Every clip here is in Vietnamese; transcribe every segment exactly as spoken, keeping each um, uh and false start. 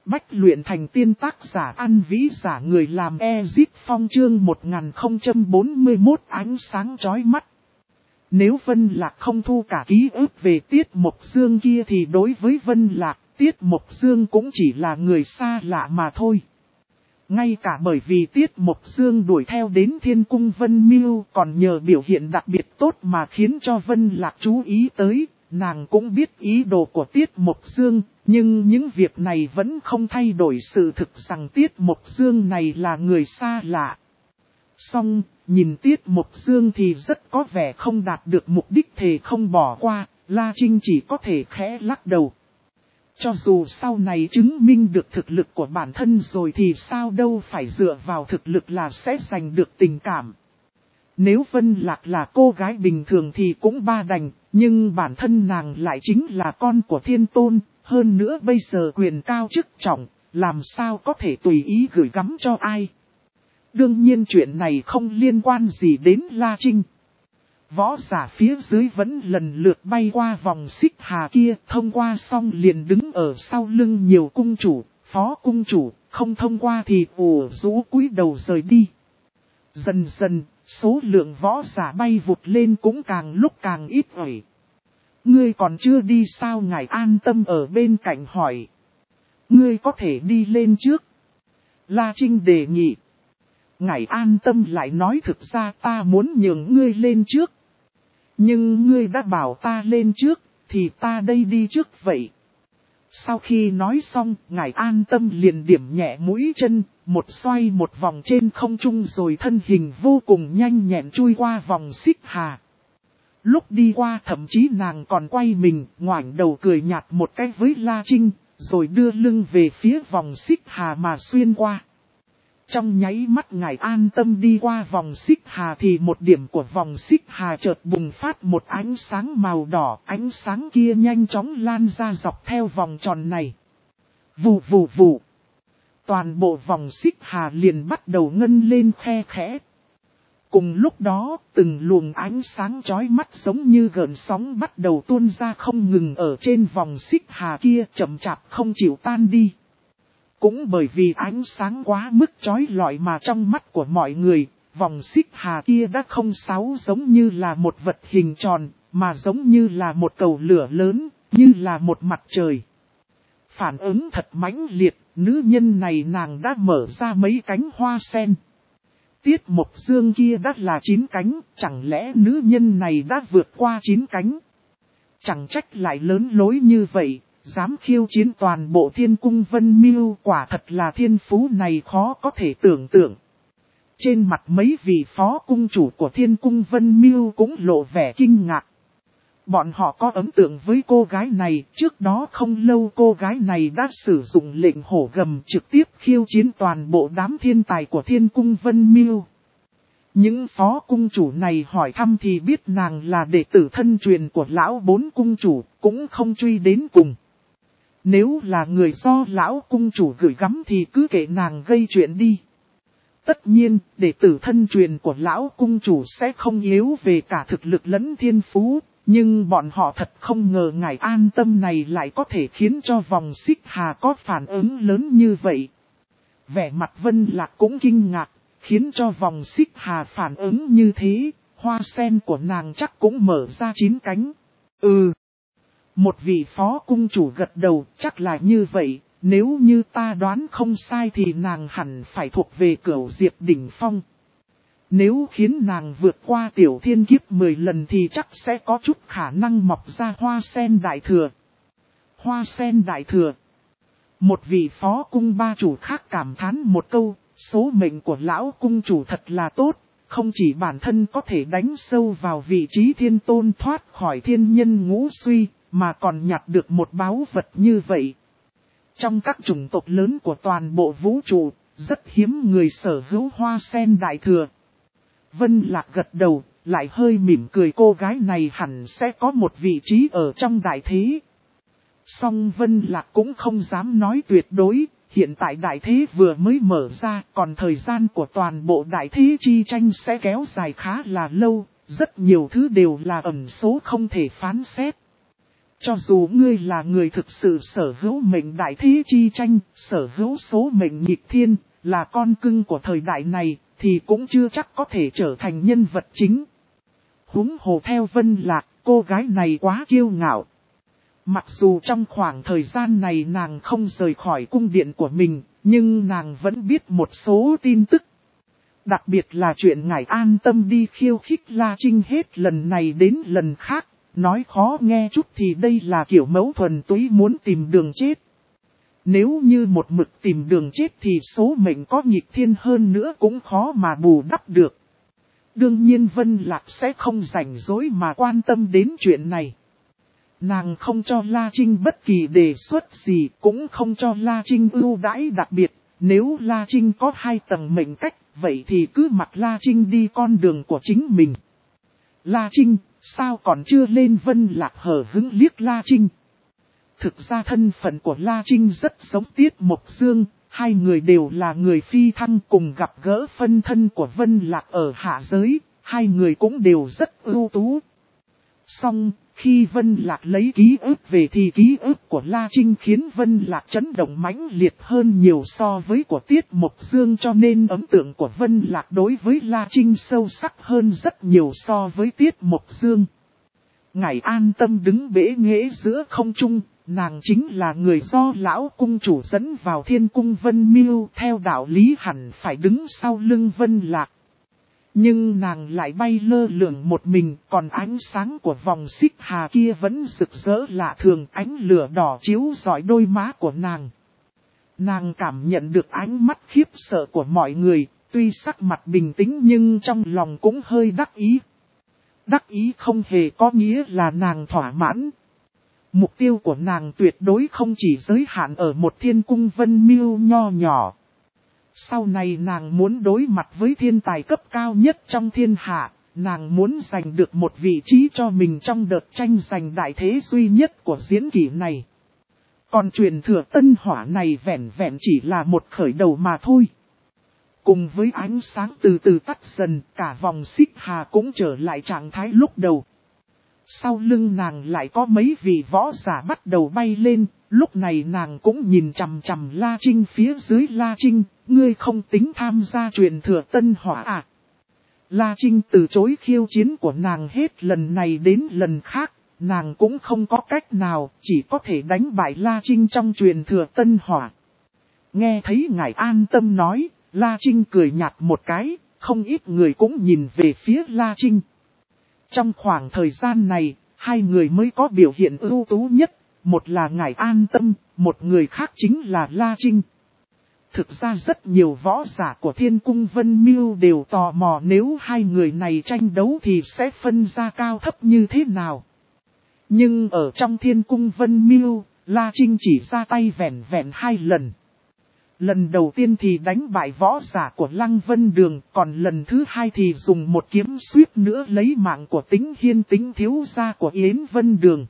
Bách luyện thành tiên tác giả An Vĩ giả người làm Ezip Phong chương một nghìn không trăm bốn mươi mốt ánh sáng chói mắt. Nếu Vân Lạc không thu cả ký ức về Tiết Mộc Dương kia thì đối với Vân Lạc, Tiết Mộc Dương cũng chỉ là người xa lạ mà thôi. Ngay cả bởi vì Tiết Mộc Dương đuổi theo đến Thiên Cung Vân Miêu còn nhờ biểu hiện đặc biệt tốt mà khiến cho Vân Lạc chú ý tới, nàng cũng biết ý đồ của Tiết Mộc Dương, nhưng những việc này vẫn không thay đổi sự thực rằng Tiết Mộc Dương này là người xa lạ. Song, nhìn Tiết Mộc Dương thì rất có vẻ không đạt được mục đích thề không bỏ qua, La Trinh chỉ có thể khẽ lắc đầu. Cho dù sau này chứng minh được thực lực của bản thân rồi thì sao đâu phải dựa vào thực lực là sẽ giành được tình cảm. Nếu Vân Lạc là cô gái bình thường thì cũng ba đành, nhưng bản thân nàng lại chính là con của Thiên Tôn, hơn nữa bây giờ quyền cao chức trọng, làm sao có thể tùy ý gửi gắm cho ai. Đương nhiên chuyện này không liên quan gì đến La Trinh. Võ giả phía dưới vẫn lần lượt bay qua vòng xích hà kia, thông qua xong liền đứng ở sau lưng nhiều cung chủ, phó cung chủ, không thông qua thì ủ rũ cúi đầu rời đi. Dần dần, số lượng võ giả bay vụt lên cũng càng lúc càng ít ỏi. Ngươi còn chưa đi sao? Ngài An Tâm ở bên cạnh hỏi. Ngươi có thể đi lên trước. La Trinh đề nghị. Ngài An Tâm lại nói thực ra ta muốn nhường ngươi lên trước. Nhưng ngươi đã bảo ta lên trước, thì ta đây đi trước vậy. Sau khi nói xong, Ngài An Tâm liền điểm nhẹ mũi chân, một xoay một vòng trên không trung rồi thân hình vô cùng nhanh nhẹn chui qua vòng xích hà. Lúc đi qua thậm chí nàng còn quay mình, ngoảnh đầu cười nhạt một cái với La Trinh, rồi đưa lưng về phía vòng xích hà mà xuyên qua. Trong nháy mắt Ngài An Tâm đi qua vòng xích hà thì một điểm của vòng xích hà chợt bùng phát một ánh sáng màu đỏ. Ánh sáng kia nhanh chóng lan ra dọc theo vòng tròn này. Vù vù vù. Toàn bộ vòng xích hà liền bắt đầu ngân lên khe khẽ. Cùng lúc đó, từng luồng ánh sáng chói mắt giống như gợn sóng bắt đầu tuôn ra không ngừng ở trên vòng xích hà kia, chậm chạp không chịu tan đi. Cũng bởi vì ánh sáng quá mức chói lọi mà trong mắt của mọi người, vòng xích hà kia đã không sáo giống như là một vật hình tròn, mà giống như là một cầu lửa lớn, như là một mặt trời. Phản ứng thật mãnh liệt, nữ nhân này nàng đã mở ra mấy cánh hoa sen. Tiết Mộc Dương kia đã là chín cánh, chẳng lẽ nữ nhân này đã vượt qua chín cánh? Chẳng trách lại lớn lối như vậy, dám khiêu chiến toàn bộ Thiên Cung Vân Miêu, quả thật là thiên phú này khó có thể tưởng tượng. Trên mặt mấy vị phó cung chủ của Thiên Cung Vân Miêu cũng lộ vẻ kinh ngạc. Bọn họ có ấn tượng với cô gái này, trước đó không lâu cô gái này đã sử dụng lệnh hổ gầm trực tiếp khiêu chiến toàn bộ đám thiên tài của Thiên Cung Vân Miêu. Những phó cung chủ này hỏi thăm thì biết nàng là đệ tử thân truyền của lão bốn cung chủ, cũng không truy đến cùng. Nếu là người do lão cung chủ gửi gắm thì cứ kệ nàng gây chuyện đi. Tất nhiên, đệ tử thân truyền của lão cung chủ sẽ không yếu về cả thực lực lẫn thiên phú. Nhưng bọn họ thật không ngờ Ngài An Tâm này lại có thể khiến cho vòng xích hà có phản ứng lớn như vậy. Vẻ mặt Vân Lạc cũng kinh ngạc, khiến cho vòng xích hà phản ứng như thế, hoa sen của nàng chắc cũng mở ra chín cánh. Ừ. Một vị phó cung chủ gật đầu, chắc là như vậy, nếu như ta đoán không sai thì nàng hẳn phải thuộc về cửu diệp đỉnh phong. Nếu khiến nàng vượt qua tiểu thiên kiếp mười lần thì chắc sẽ có chút khả năng mọc ra hoa sen đại thừa. Hoa sen đại thừa. Một vị phó cung ba chủ khác cảm thán một câu, số mệnh của lão cung chủ thật là tốt, không chỉ bản thân có thể đánh sâu vào vị trí thiên tôn thoát khỏi thiên nhân ngũ suy, mà còn nhặt được một báu vật như vậy. Trong các chủng tộc lớn của toàn bộ vũ trụ, rất hiếm người sở hữu hoa sen đại thừa. Vân Lạc gật đầu, lại hơi mỉm cười, cô gái này hẳn sẽ có một vị trí ở trong đại thế. Song Vân Lạc cũng không dám nói tuyệt đối, hiện tại đại thế vừa mới mở ra, còn thời gian của toàn bộ đại thế chi tranh sẽ kéo dài khá là lâu, rất nhiều thứ đều là ẩn số không thể phán xét. Cho dù ngươi là người thực sự sở hữu mệnh đại thế chi tranh, sở hữu số mệnh nghịch thiên, là con cưng của thời đại này, thì cũng chưa chắc có thể trở thành nhân vật chính. Huống hồ theo Vân Lạc, cô gái này quá kiêu ngạo. Mặc dù trong khoảng thời gian này nàng không rời khỏi cung điện của mình, nhưng nàng vẫn biết một số tin tức. Đặc biệt là chuyện ngài an tâm đi khiêu khích La Trinh hết lần này đến lần khác, nói khó nghe chút thì đây là kiểu mẫu thuần túy muốn tìm đường chết. Nếu như một mực tìm đường chết thì số mệnh có nghịch thiên hơn nữa cũng khó mà bù đắp được. Đương nhiên Vân Lạc sẽ không rảnh rỗi mà quan tâm đến chuyện này. Nàng không cho La Trinh bất kỳ đề xuất gì, cũng không cho La Trinh ưu đãi đặc biệt. Nếu La Trinh có hai tầng mệnh cách, vậy thì cứ mặc La Trinh đi con đường của chính mình. La Trinh, sao còn chưa lên? Vân Lạc hờ hững liếc La Trinh. Thực ra thân phận của La Trinh rất giống Tiết Mộc Dương, hai người đều là người phi thăng cùng gặp gỡ phân thân của Vân Lạc ở hạ giới, hai người cũng đều rất ưu tú. Song, khi Vân Lạc lấy ký ức về thì ký ức của La Trinh khiến Vân Lạc chấn động mãnh liệt hơn nhiều so với của Tiết Mộc Dương, cho nên ấn tượng của Vân Lạc đối với La Trinh sâu sắc hơn rất nhiều so với Tiết Mộc Dương. Ngài an tâm đứng bế nghễ giữa không trung, nàng chính là người do lão cung chủ dẫn vào thiên cung Vân Miêu, theo đạo lý hẳn phải đứng sau lưng Vân Lạc. Nhưng nàng lại bay lơ lửng một mình, còn ánh sáng của vòng xích hà kia vẫn rực rỡ lạ thường, ánh lửa đỏ chiếu rọi đôi má của nàng. Nàng cảm nhận được ánh mắt khiếp sợ của mọi người, tuy sắc mặt bình tĩnh nhưng trong lòng cũng hơi đắc ý. Đắc ý không hề có nghĩa là nàng thỏa mãn. Mục tiêu của nàng tuyệt đối không chỉ giới hạn ở một thiên cung Vân Miêu nho nhỏ. Sau này nàng muốn đối mặt với thiên tài cấp cao nhất trong thiên hạ, nàng muốn giành được một vị trí cho mình trong đợt tranh giành đại thế duy nhất của diễn kỷ này. Còn truyền thừa tân hỏa này vẹn vẹn chỉ là một khởi đầu mà thôi. Cùng với ánh sáng từ từ tắt dần, cả vòng xích hà cũng trở lại trạng thái lúc đầu. Sau lưng nàng lại có mấy vị võ giả bắt đầu bay lên, lúc này nàng cũng nhìn chằm chằm La Trinh phía dưới. La Trinh, ngươi không tính tham gia truyền thừa tân hỏa à? La Trinh từ chối khiêu chiến của nàng hết lần này đến lần khác, nàng cũng không có cách nào, chỉ có thể đánh bại La Trinh trong truyền thừa tân hỏa. Nghe thấy ngài an tâm nói, La Trinh cười nhạt một cái, không ít người cũng nhìn về phía La Trinh. Trong khoảng thời gian này, hai người mới có biểu hiện ưu tú nhất, một là ngài an tâm, một người khác chính là La Trinh. Thực ra rất nhiều võ giả của thiên cung Vân Miêu đều tò mò nếu hai người này tranh đấu thì sẽ phân ra cao thấp như thế nào. Nhưng ở trong thiên cung Vân Miêu, La Trinh chỉ ra tay vẹn vẹn hai lần. Lần đầu tiên thì đánh bại võ giả của Lăng Vân Đường, còn lần thứ hai thì dùng một kiếm suýt nữa lấy mạng của Tĩnh Hiên, Tĩnh thiếu gia của Yến Vân Đường.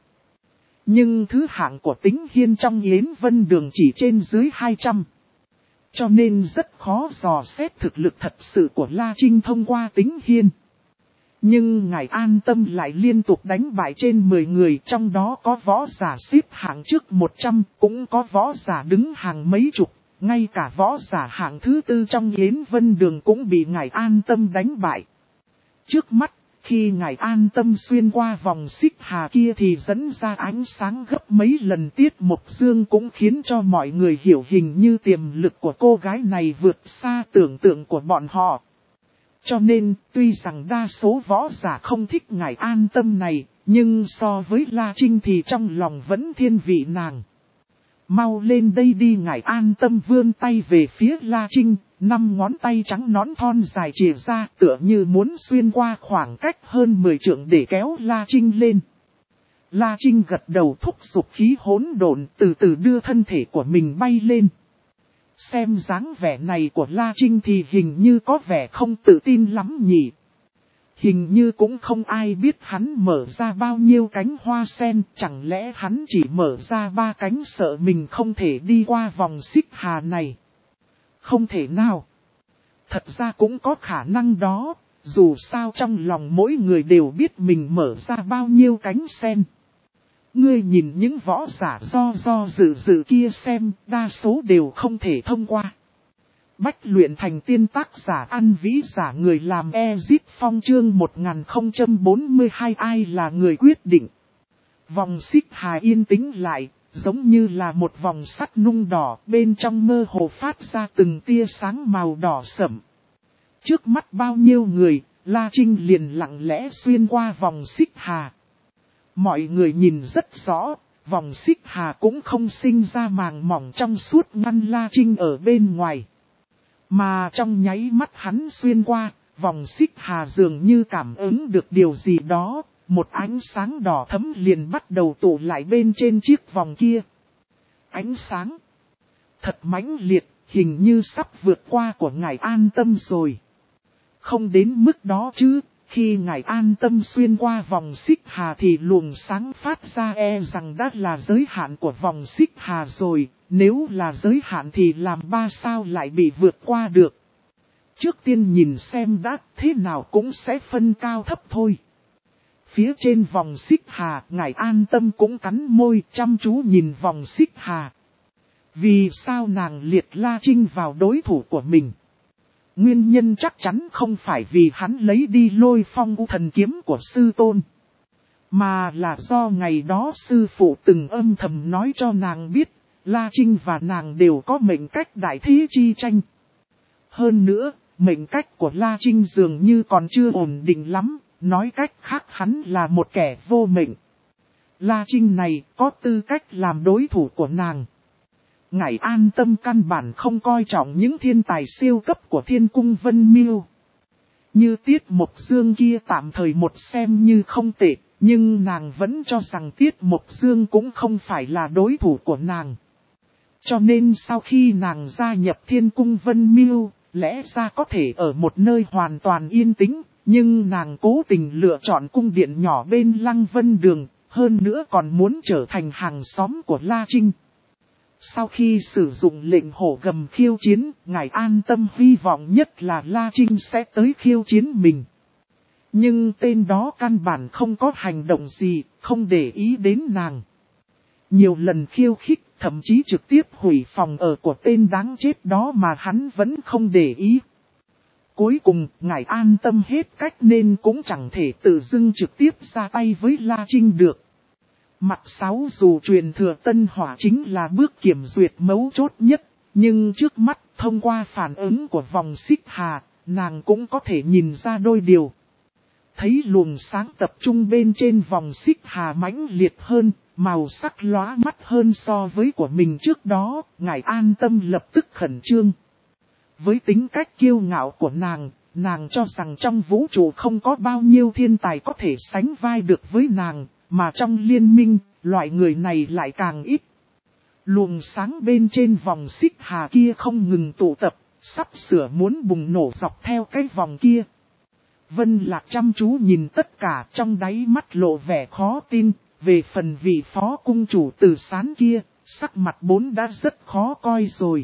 Nhưng thứ hạng của Tĩnh Hiên trong Yến Vân Đường chỉ trên dưới hai trăm. Cho nên rất khó dò xét thực lực thật sự của La Trinh thông qua Tĩnh Hiên. Nhưng ngài an tâm lại liên tục đánh bại trên mười người, trong đó có võ giả xếp hạng trước một trăm, cũng có võ giả đứng hàng mấy chục. Ngay cả võ giả hạng thứ tư trong Yến Vân Đường cũng bị ngài an tâm đánh bại. Trước mắt, khi ngài an tâm xuyên qua vòng xích hà kia thì dẫn ra ánh sáng gấp mấy lần. Tiết Mộc Dương cũng khiến cho mọi người hiểu hình như tiềm lực của cô gái này vượt xa tưởng tượng của bọn họ. Cho nên, tuy rằng đa số võ giả không thích ngài an tâm này, nhưng so với La Trinh thì trong lòng vẫn thiên vị nàng. Mau lên đây đi, ngài an tâm vươn tay về phía La Trinh, năm ngón tay trắng nõn thon dài chìa ra tựa như muốn xuyên qua khoảng cách hơn mười trượng để kéo La Trinh lên. La Trinh gật đầu thúc giục khí hỗn độn từ từ đưa thân thể của mình bay lên. Xem dáng vẻ này của La Trinh thì hình như có vẻ không tự tin lắm nhỉ. Hình như cũng không ai biết hắn mở ra bao nhiêu cánh hoa sen, chẳng lẽ hắn chỉ mở ra ba cánh sợ mình không thể đi qua vòng xích hà này. Không thể nào. Thật ra cũng có khả năng đó, dù sao trong lòng mỗi người đều biết mình mở ra bao nhiêu cánh sen. Ngươi nhìn những võ giả do do dự dự kia xem, đa số đều không thể thông qua. Bách luyện thành tiên tác giả ăn vĩ giả người làm Ezip Phong chương một nghìn không trăm bốn mươi hai ai là người quyết định. Vòng xích hà yên tĩnh lại, giống như là một vòng sắt nung đỏ bên trong mơ hồ phát ra từng tia sáng màu đỏ sẫm. Trước mắt bao nhiêu người, La Trinh liền lặng lẽ xuyên qua vòng xích hà. Mọi người nhìn rất rõ, vòng xích hà cũng không sinh ra màng mỏng trong suốt ngăn La Trinh ở bên ngoài. Mà trong nháy mắt hắn xuyên qua, vòng xích hà dường như cảm ứng được điều gì đó, một ánh sáng đỏ thẫm liền bắt đầu tụ lại bên trên chiếc vòng kia. Ánh sáng thật mãnh liệt, hình như sắp vượt qua của ngài An Tâm rồi. Không đến mức đó chứ, khi ngài An Tâm xuyên qua vòng xích hà thì luồng sáng phát ra e rằng đã là giới hạn của vòng xích hà rồi, nếu là giới hạn thì làm ba sao lại bị vượt qua được. Trước tiên nhìn xem đã thế nào cũng sẽ phân cao thấp thôi. Phía trên vòng xích hà, ngài An Tâm cũng cắn môi chăm chú nhìn vòng xích hà. Vì sao nàng liệt La Trinh vào đối thủ của mình? Nguyên nhân chắc chắn không phải vì hắn lấy đi Lôi Phong U thần kiếm của sư tôn. Mà là do ngày đó sư phụ từng âm thầm nói cho nàng biết, La Trinh và nàng đều có mệnh cách đại thế chi tranh. Hơn nữa, mệnh cách của La Trinh dường như còn chưa ổn định lắm, nói cách khác hắn là một kẻ vô mệnh. La Trinh này có tư cách làm đối thủ của nàng. Ngài An Tâm căn bản không coi trọng những thiên tài siêu cấp của Thiên Cung Vân Miêu. Như Tiết Mộc Dương kia tạm thời một xem như không tệ, nhưng nàng vẫn cho rằng Tiết Mộc Dương cũng không phải là đối thủ của nàng. Cho nên sau khi nàng gia nhập Thiên Cung Vân Miêu, lẽ ra có thể ở một nơi hoàn toàn yên tĩnh, nhưng nàng cố tình lựa chọn cung điện nhỏ bên Lăng Vân Đường, hơn nữa còn muốn trở thành hàng xóm của La Trinh. Sau khi sử dụng lệnh hổ gầm khiêu chiến, ngài An Tâm hy vọng nhất là La Trinh sẽ tới khiêu chiến mình. Nhưng tên đó căn bản không có hành động gì, không để ý đến nàng. Nhiều lần khiêu khích, thậm chí trực tiếp hủy phòng ở của tên đáng chết đó mà hắn vẫn không để ý. Cuối cùng, ngài An Tâm hết cách nên cũng chẳng thể tự dưng trực tiếp ra tay với La Trinh được. Mặt sáu dù truyền thừa tân hỏa chính là bước kiểm duyệt mấu chốt nhất, nhưng trước mắt thông qua phản ứng của vòng xích hà, nàng cũng có thể nhìn ra đôi điều. Thấy luồng sáng tập trung bên trên vòng xích hà mãnh liệt hơn, màu sắc lóa mắt hơn so với của mình trước đó, ngài An Tâm lập tức khẩn trương. Với tính cách kiêu ngạo của nàng, nàng cho rằng trong vũ trụ không có bao nhiêu thiên tài có thể sánh vai được với nàng, mà trong liên minh, loại người này lại càng ít. Luồng sáng bên trên vòng xích hà kia không ngừng tụ tập, sắp sửa muốn bùng nổ dọc theo cái vòng kia. Vân Lạc chăm chú nhìn tất cả trong đáy mắt lộ vẻ khó tin, về phần vị phó cung chủ Từ Sán kia, sắc mặt bốn đã rất khó coi rồi.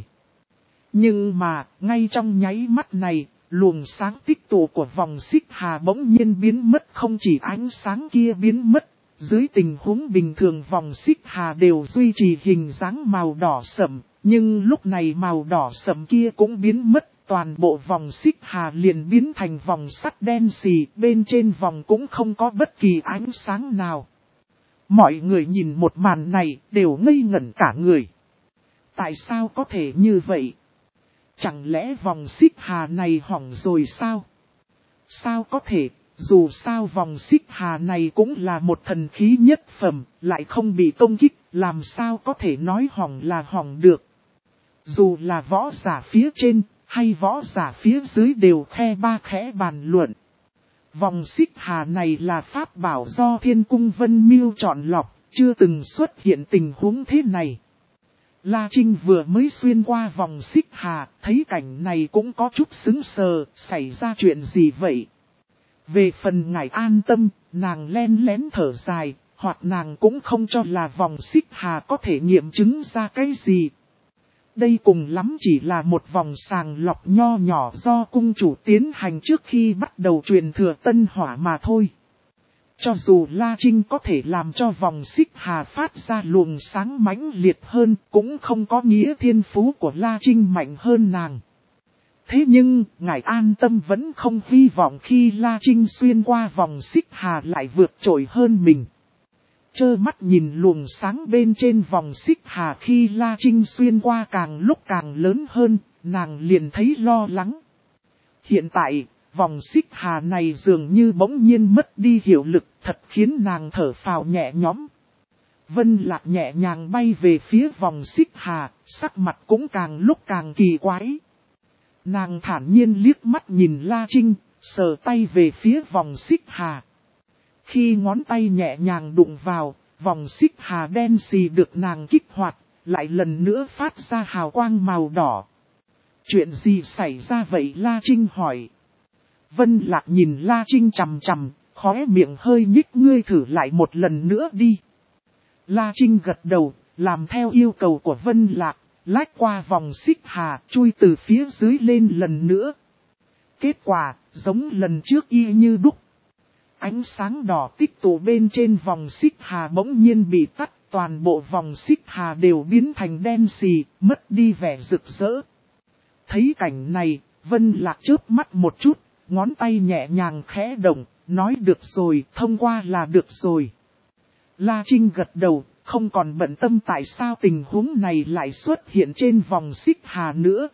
Nhưng mà, ngay trong nháy mắt này, luồng sáng tích tụ của vòng xích hà bỗng nhiên biến mất, không chỉ ánh sáng kia biến mất. Dưới tình huống bình thường vòng xích hà đều duy trì hình dáng màu đỏ sẫm, nhưng lúc này màu đỏ sẫm kia cũng biến mất, toàn bộ vòng xích hà liền biến thành vòng sắt đen xì, bên trên vòng cũng không có bất kỳ ánh sáng nào. Mọi người nhìn một màn này đều ngây ngẩn cả người. Tại sao có thể như vậy? Chẳng lẽ vòng xích hà này hỏng rồi sao? Sao có thể? Dù sao vòng xích hà này cũng là một thần khí nhất phẩm, lại không bị công kích, làm sao có thể nói hỏng là hỏng được. Dù là võ giả phía trên, hay võ giả phía dưới đều khe ba khẽ bàn luận. Vòng xích hà này là pháp bảo do Thiên Cung Vân Miêu chọn lọc, chưa từng xuất hiện tình huống thế này. La Trinh vừa mới xuyên qua vòng xích hà, thấy cảnh này cũng có chút sững sờ, xảy ra chuyện gì vậy? Về phần ngài An Tâm, nàng len lén thở dài, hoặc nàng cũng không cho là vòng xích hà có thể nghiệm chứng ra cái gì. Đây cùng lắm chỉ là một vòng sàng lọc nho nhỏ do cung chủ tiến hành trước khi bắt đầu truyền thừa tân hỏa mà thôi. Cho dù La Trinh có thể làm cho vòng xích hà phát ra luồng sáng mãnh liệt hơn, cũng không có nghĩa thiên phú của La Trinh mạnh hơn nàng. Thế nhưng, ngài an tâm vẫn không hy vọng khi La Trinh xuyên qua vòng xích hà lại vượt trội hơn mình. Chơ mắt nhìn luồng sáng bên trên vòng xích hà khi La Trinh xuyên qua càng lúc càng lớn hơn, nàng liền thấy lo lắng. Hiện tại, vòng xích hà này dường như bỗng nhiên mất đi hiệu lực, thật khiến nàng thở phào nhẹ nhõm. Vân Lạc nhẹ nhàng bay về phía vòng xích hà, sắc mặt cũng càng lúc càng kỳ quái. Nàng thản nhiên liếc mắt nhìn La Trinh, sờ tay về phía vòng xích hà. Khi ngón tay nhẹ nhàng đụng vào, vòng xích hà đen xì được nàng kích hoạt, lại lần nữa phát ra hào quang màu đỏ. Chuyện gì xảy ra vậy? La Trinh hỏi. Vân Lạc nhìn La Trinh chằm chằm, khóe miệng hơi nhích, ngươi thử lại một lần nữa đi. La Trinh gật đầu, làm theo yêu cầu của Vân Lạc, lách qua vòng xích hà, chui từ phía dưới lên lần nữa. Kết quả, giống lần trước y như đúc. Ánh sáng đỏ tích tụ bên trên vòng xích hà bỗng nhiên bị tắt, toàn bộ vòng xích hà đều biến thành đen xì, mất đi vẻ rực rỡ. Thấy cảnh này, Vân Lạc chớp mắt một chút, ngón tay nhẹ nhàng khẽ động, nói được rồi, thông qua là được rồi. La Trinh gật đầu, không còn bận tâm tại sao tình huống này lại xuất hiện trên vòng xích hà nữa.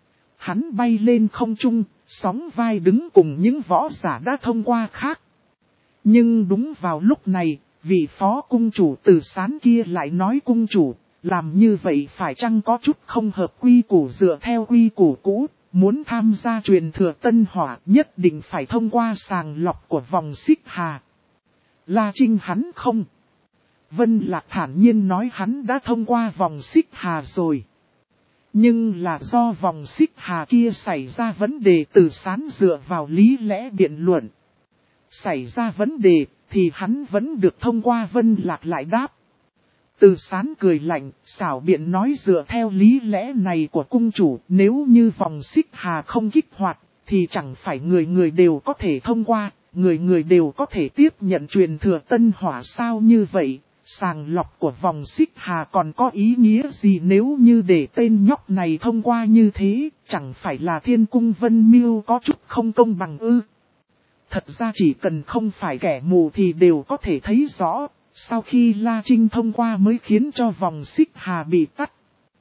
Hắn bay lên không trung, sóng vai đứng cùng những võ giả đã thông qua khác. Nhưng đúng vào lúc này, vị phó cung chủ Từ Sán kia lại nói cung chủ, làm như vậy phải chăng có chút không hợp quy củ, dựa theo quy củ cũ, muốn tham gia truyền thừa Tân Hỏa nhất định phải thông qua sàng lọc của vòng xích hà. La Trinh hắn không. Vân Lạc thản nhiên nói hắn đã thông qua vòng xích hà rồi. Nhưng là do vòng xích hà kia xảy ra vấn đề, Từ Sán dựa vào lý lẽ biện luận. Xảy ra vấn đề thì hắn vẫn được thông qua. Vân Lạc lại đáp. Từ Sán cười lạnh, xảo biện nói dựa theo lý lẽ này của cung chủ, nếu như vòng xích hà không kích hoạt, thì chẳng phải người người đều có thể thông qua, người người đều có thể tiếp nhận truyền thừa Tân Hỏa sao? Như vậy, sàng lọc của vòng xích hà còn có ý nghĩa gì nếu như để tên nhóc này thông qua như thế, chẳng phải là Thiên Cung Vân Miêu có chút không công bằng ư? Thật ra chỉ cần không phải kẻ mù thì đều có thể thấy rõ. Sau khi La Trinh thông qua mới khiến cho vòng xích hà bị tắt.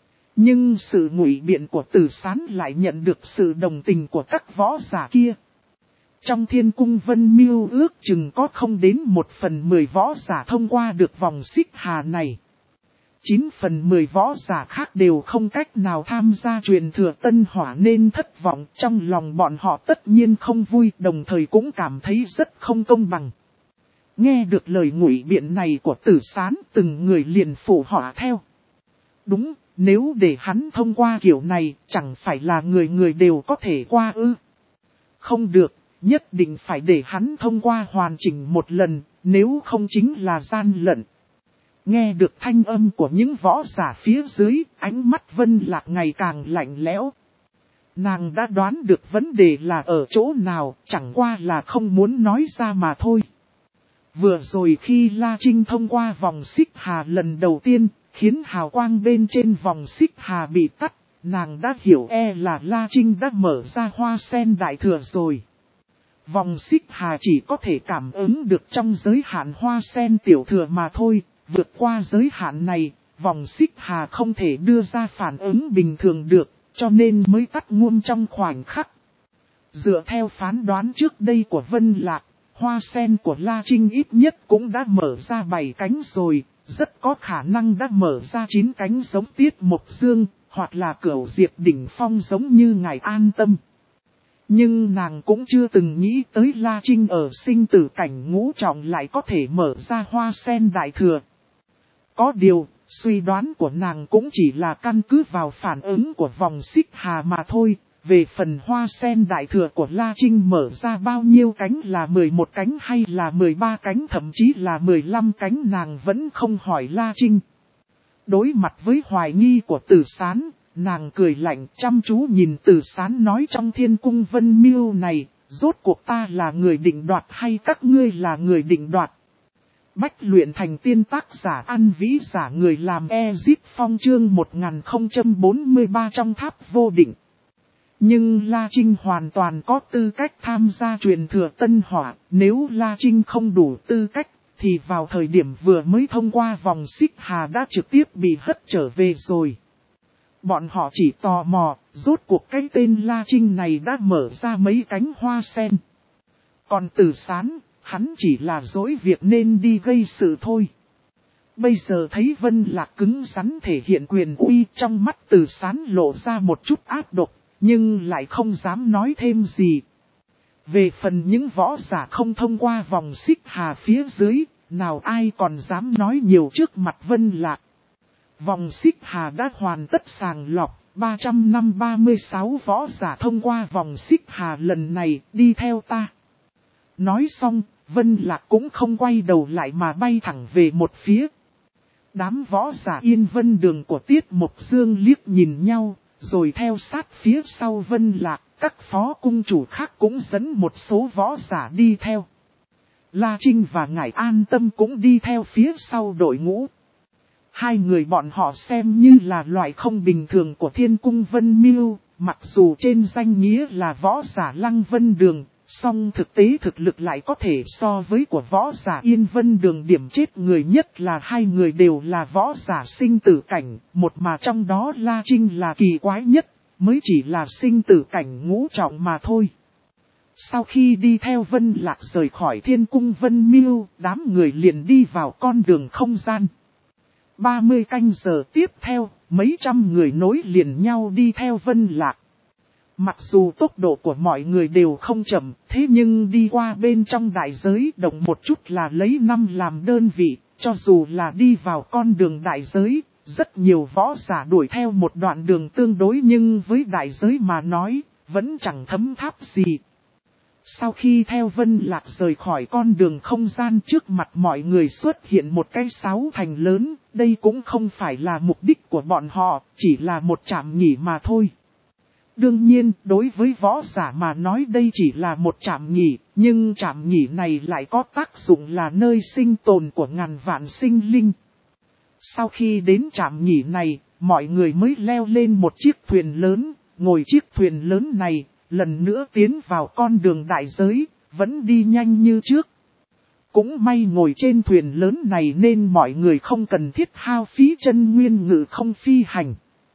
Nhưng sự ngụy biện của Từ Sán lại nhận được sự đồng tình của các võ giả kia. Trong Thiên Cung Vân Miêu ước chừng có không đến một phần mười võ giả thông qua được vòng xích hà này. Chín phần mười võ giả khác đều không cách nào tham gia truyền thừa Tân Hỏa nên thất vọng. Trong lòng bọn họ tất nhiên không vui, đồng thời cũng cảm thấy rất không công bằng. Nghe được lời ngụy biện này của Từ Sán, từng người liền phụ họa theo. Đúng, nếu để hắn thông qua kiểu này, chẳng phải là người người đều có thể qua ư? Không được, nhất định phải để hắn thông qua hoàn chỉnh một lần, nếu không chính là gian lận. Nghe được thanh âm của những võ giả phía dưới, ánh mắt Vân Lạc ngày càng lạnh lẽo. Nàng đã đoán được vấn đề là ở chỗ nào, chẳng qua là không muốn nói ra mà thôi. Vừa rồi khi La Trinh thông qua vòng xích hà lần đầu tiên, khiến hào quang bên trên vòng xích hà bị tắt, nàng đã hiểu e là La Trinh đã mở ra hoa sen đại thừa rồi. Vòng xích hà chỉ có thể cảm ứng được trong giới hạn hoa sen tiểu thừa mà thôi, vượt qua giới hạn này, vòng xích hà không thể đưa ra phản ứng bình thường được, cho nên mới tắt ngum trong khoảnh khắc. Dựa theo phán đoán trước đây của Vân Lạc, hoa sen của La Trinh ít nhất cũng đã mở ra bảy cánh rồi, rất có khả năng đã mở ra chín cánh giống Tiết Mộc Dương, hoặc là Cửu Diệp Đỉnh Phong giống như ngài an tâm. Nhưng nàng cũng chưa từng nghĩ tới La Trinh ở sinh tử cảnh ngũ trọng lại có thể mở ra hoa sen đại thừa. Có điều, suy đoán của nàng cũng chỉ là căn cứ vào phản ứng của vòng xích hà mà thôi. Về phần hoa sen đại thừa của La Trinh mở ra bao nhiêu cánh, là mười một cánh hay là mười ba cánh, thậm chí là mười lăm cánh, nàng vẫn không hỏi La Trinh. Đối mặt với hoài nghi của Từ Sán, nàng cười lạnh chăm chú nhìn Từ Sán nói trong Thiên Cung Vân Miêu này, rốt cuộc ta là người định đoạt hay các ngươi là người định đoạt? Bách luyện thành tiên tác giả An Vĩ giả người làm Ezip Phong chương một nghìn không trăm bốn mươi ba trong tháp vô định. Nhưng La Trinh hoàn toàn có tư cách tham gia truyền thừa Tân Hỏa, nếu La Trinh không đủ tư cách, thì vào thời điểm vừa mới thông qua vòng xích hà đã trực tiếp bị hất trở về rồi. Bọn họ chỉ tò mò, rốt cuộc cái tên La Trinh này đã mở ra mấy cánh hoa sen. Còn Từ Sán, hắn chỉ là dối việc nên đi gây sự thôi. Bây giờ thấy Vân Lạc cứng rắn thể hiện quyền uy, trong mắt Từ Sán lộ ra một chút ác độc, nhưng lại không dám nói thêm gì. Về phần những võ giả không thông qua vòng xích hà phía dưới, nào ai còn dám nói nhiều trước mặt Vân Lạc. Vòng xích hà đã hoàn tất sàng lọc, ba trăm ba mươi sáu võ giả thông qua vòng xích hà lần này, đi theo ta. Nói xong, Vân Lạc cũng không quay đầu lại mà bay thẳng về một phía. Đám võ giả Yên Vân Đường của Tiết Mộc Dương liếc nhìn nhau, rồi theo sát phía sau Vân Lạc, các phó cung chủ khác cũng dẫn một số võ giả đi theo. La Trinh và Ngải An Tâm cũng đi theo phía sau đội ngũ. Hai người bọn họ xem như là loại không bình thường của Thiên Cung Vân Miêu, mặc dù trên danh nghĩa là võ giả Lăng Vân Đường, song thực tế thực lực lại có thể so với của võ giả Yên Vân Đường. Điểm chết người nhất là hai người đều là võ giả sinh tử cảnh, một mà trong đó La Trinh là kỳ quái nhất, mới chỉ là sinh tử cảnh ngũ trọng mà thôi. Sau khi đi theo Vân Lạc rời khỏi Thiên Cung Vân Miêu, đám người liền đi vào con đường không gian. ba mươi canh giờ tiếp theo, mấy trăm người nối liền nhau đi theo Vân Lạc. Mặc dù tốc độ của mọi người đều không chậm, thế nhưng đi qua bên trong đại giới động một chút là lấy năm làm đơn vị, cho dù là đi vào con đường đại giới, rất nhiều võ giả đuổi theo một đoạn đường tương đối nhưng với đại giới mà nói, vẫn chẳng thấm tháp gì. Sau khi theo Vân Lạc rời khỏi con đường không gian, trước mặt mọi người xuất hiện một cái sáo thành lớn, đây cũng không phải là mục đích của bọn họ, chỉ là một trạm nghỉ mà thôi. Đương nhiên, đối với võ giả mà nói đây chỉ là một trạm nghỉ, nhưng trạm nghỉ này lại có tác dụng là nơi sinh tồn của ngàn vạn sinh linh. Sau khi đến trạm nghỉ này, mọi người mới leo lên một chiếc thuyền lớn, ngồi chiếc thuyền lớn này, lần nữa tiến vào con đường đại giới, vẫn đi nhanh như trước. Cũng may ngồi trên thuyền lớn này nên mọi người không cần thiết hao phí chân nguyên ngự không phi hành.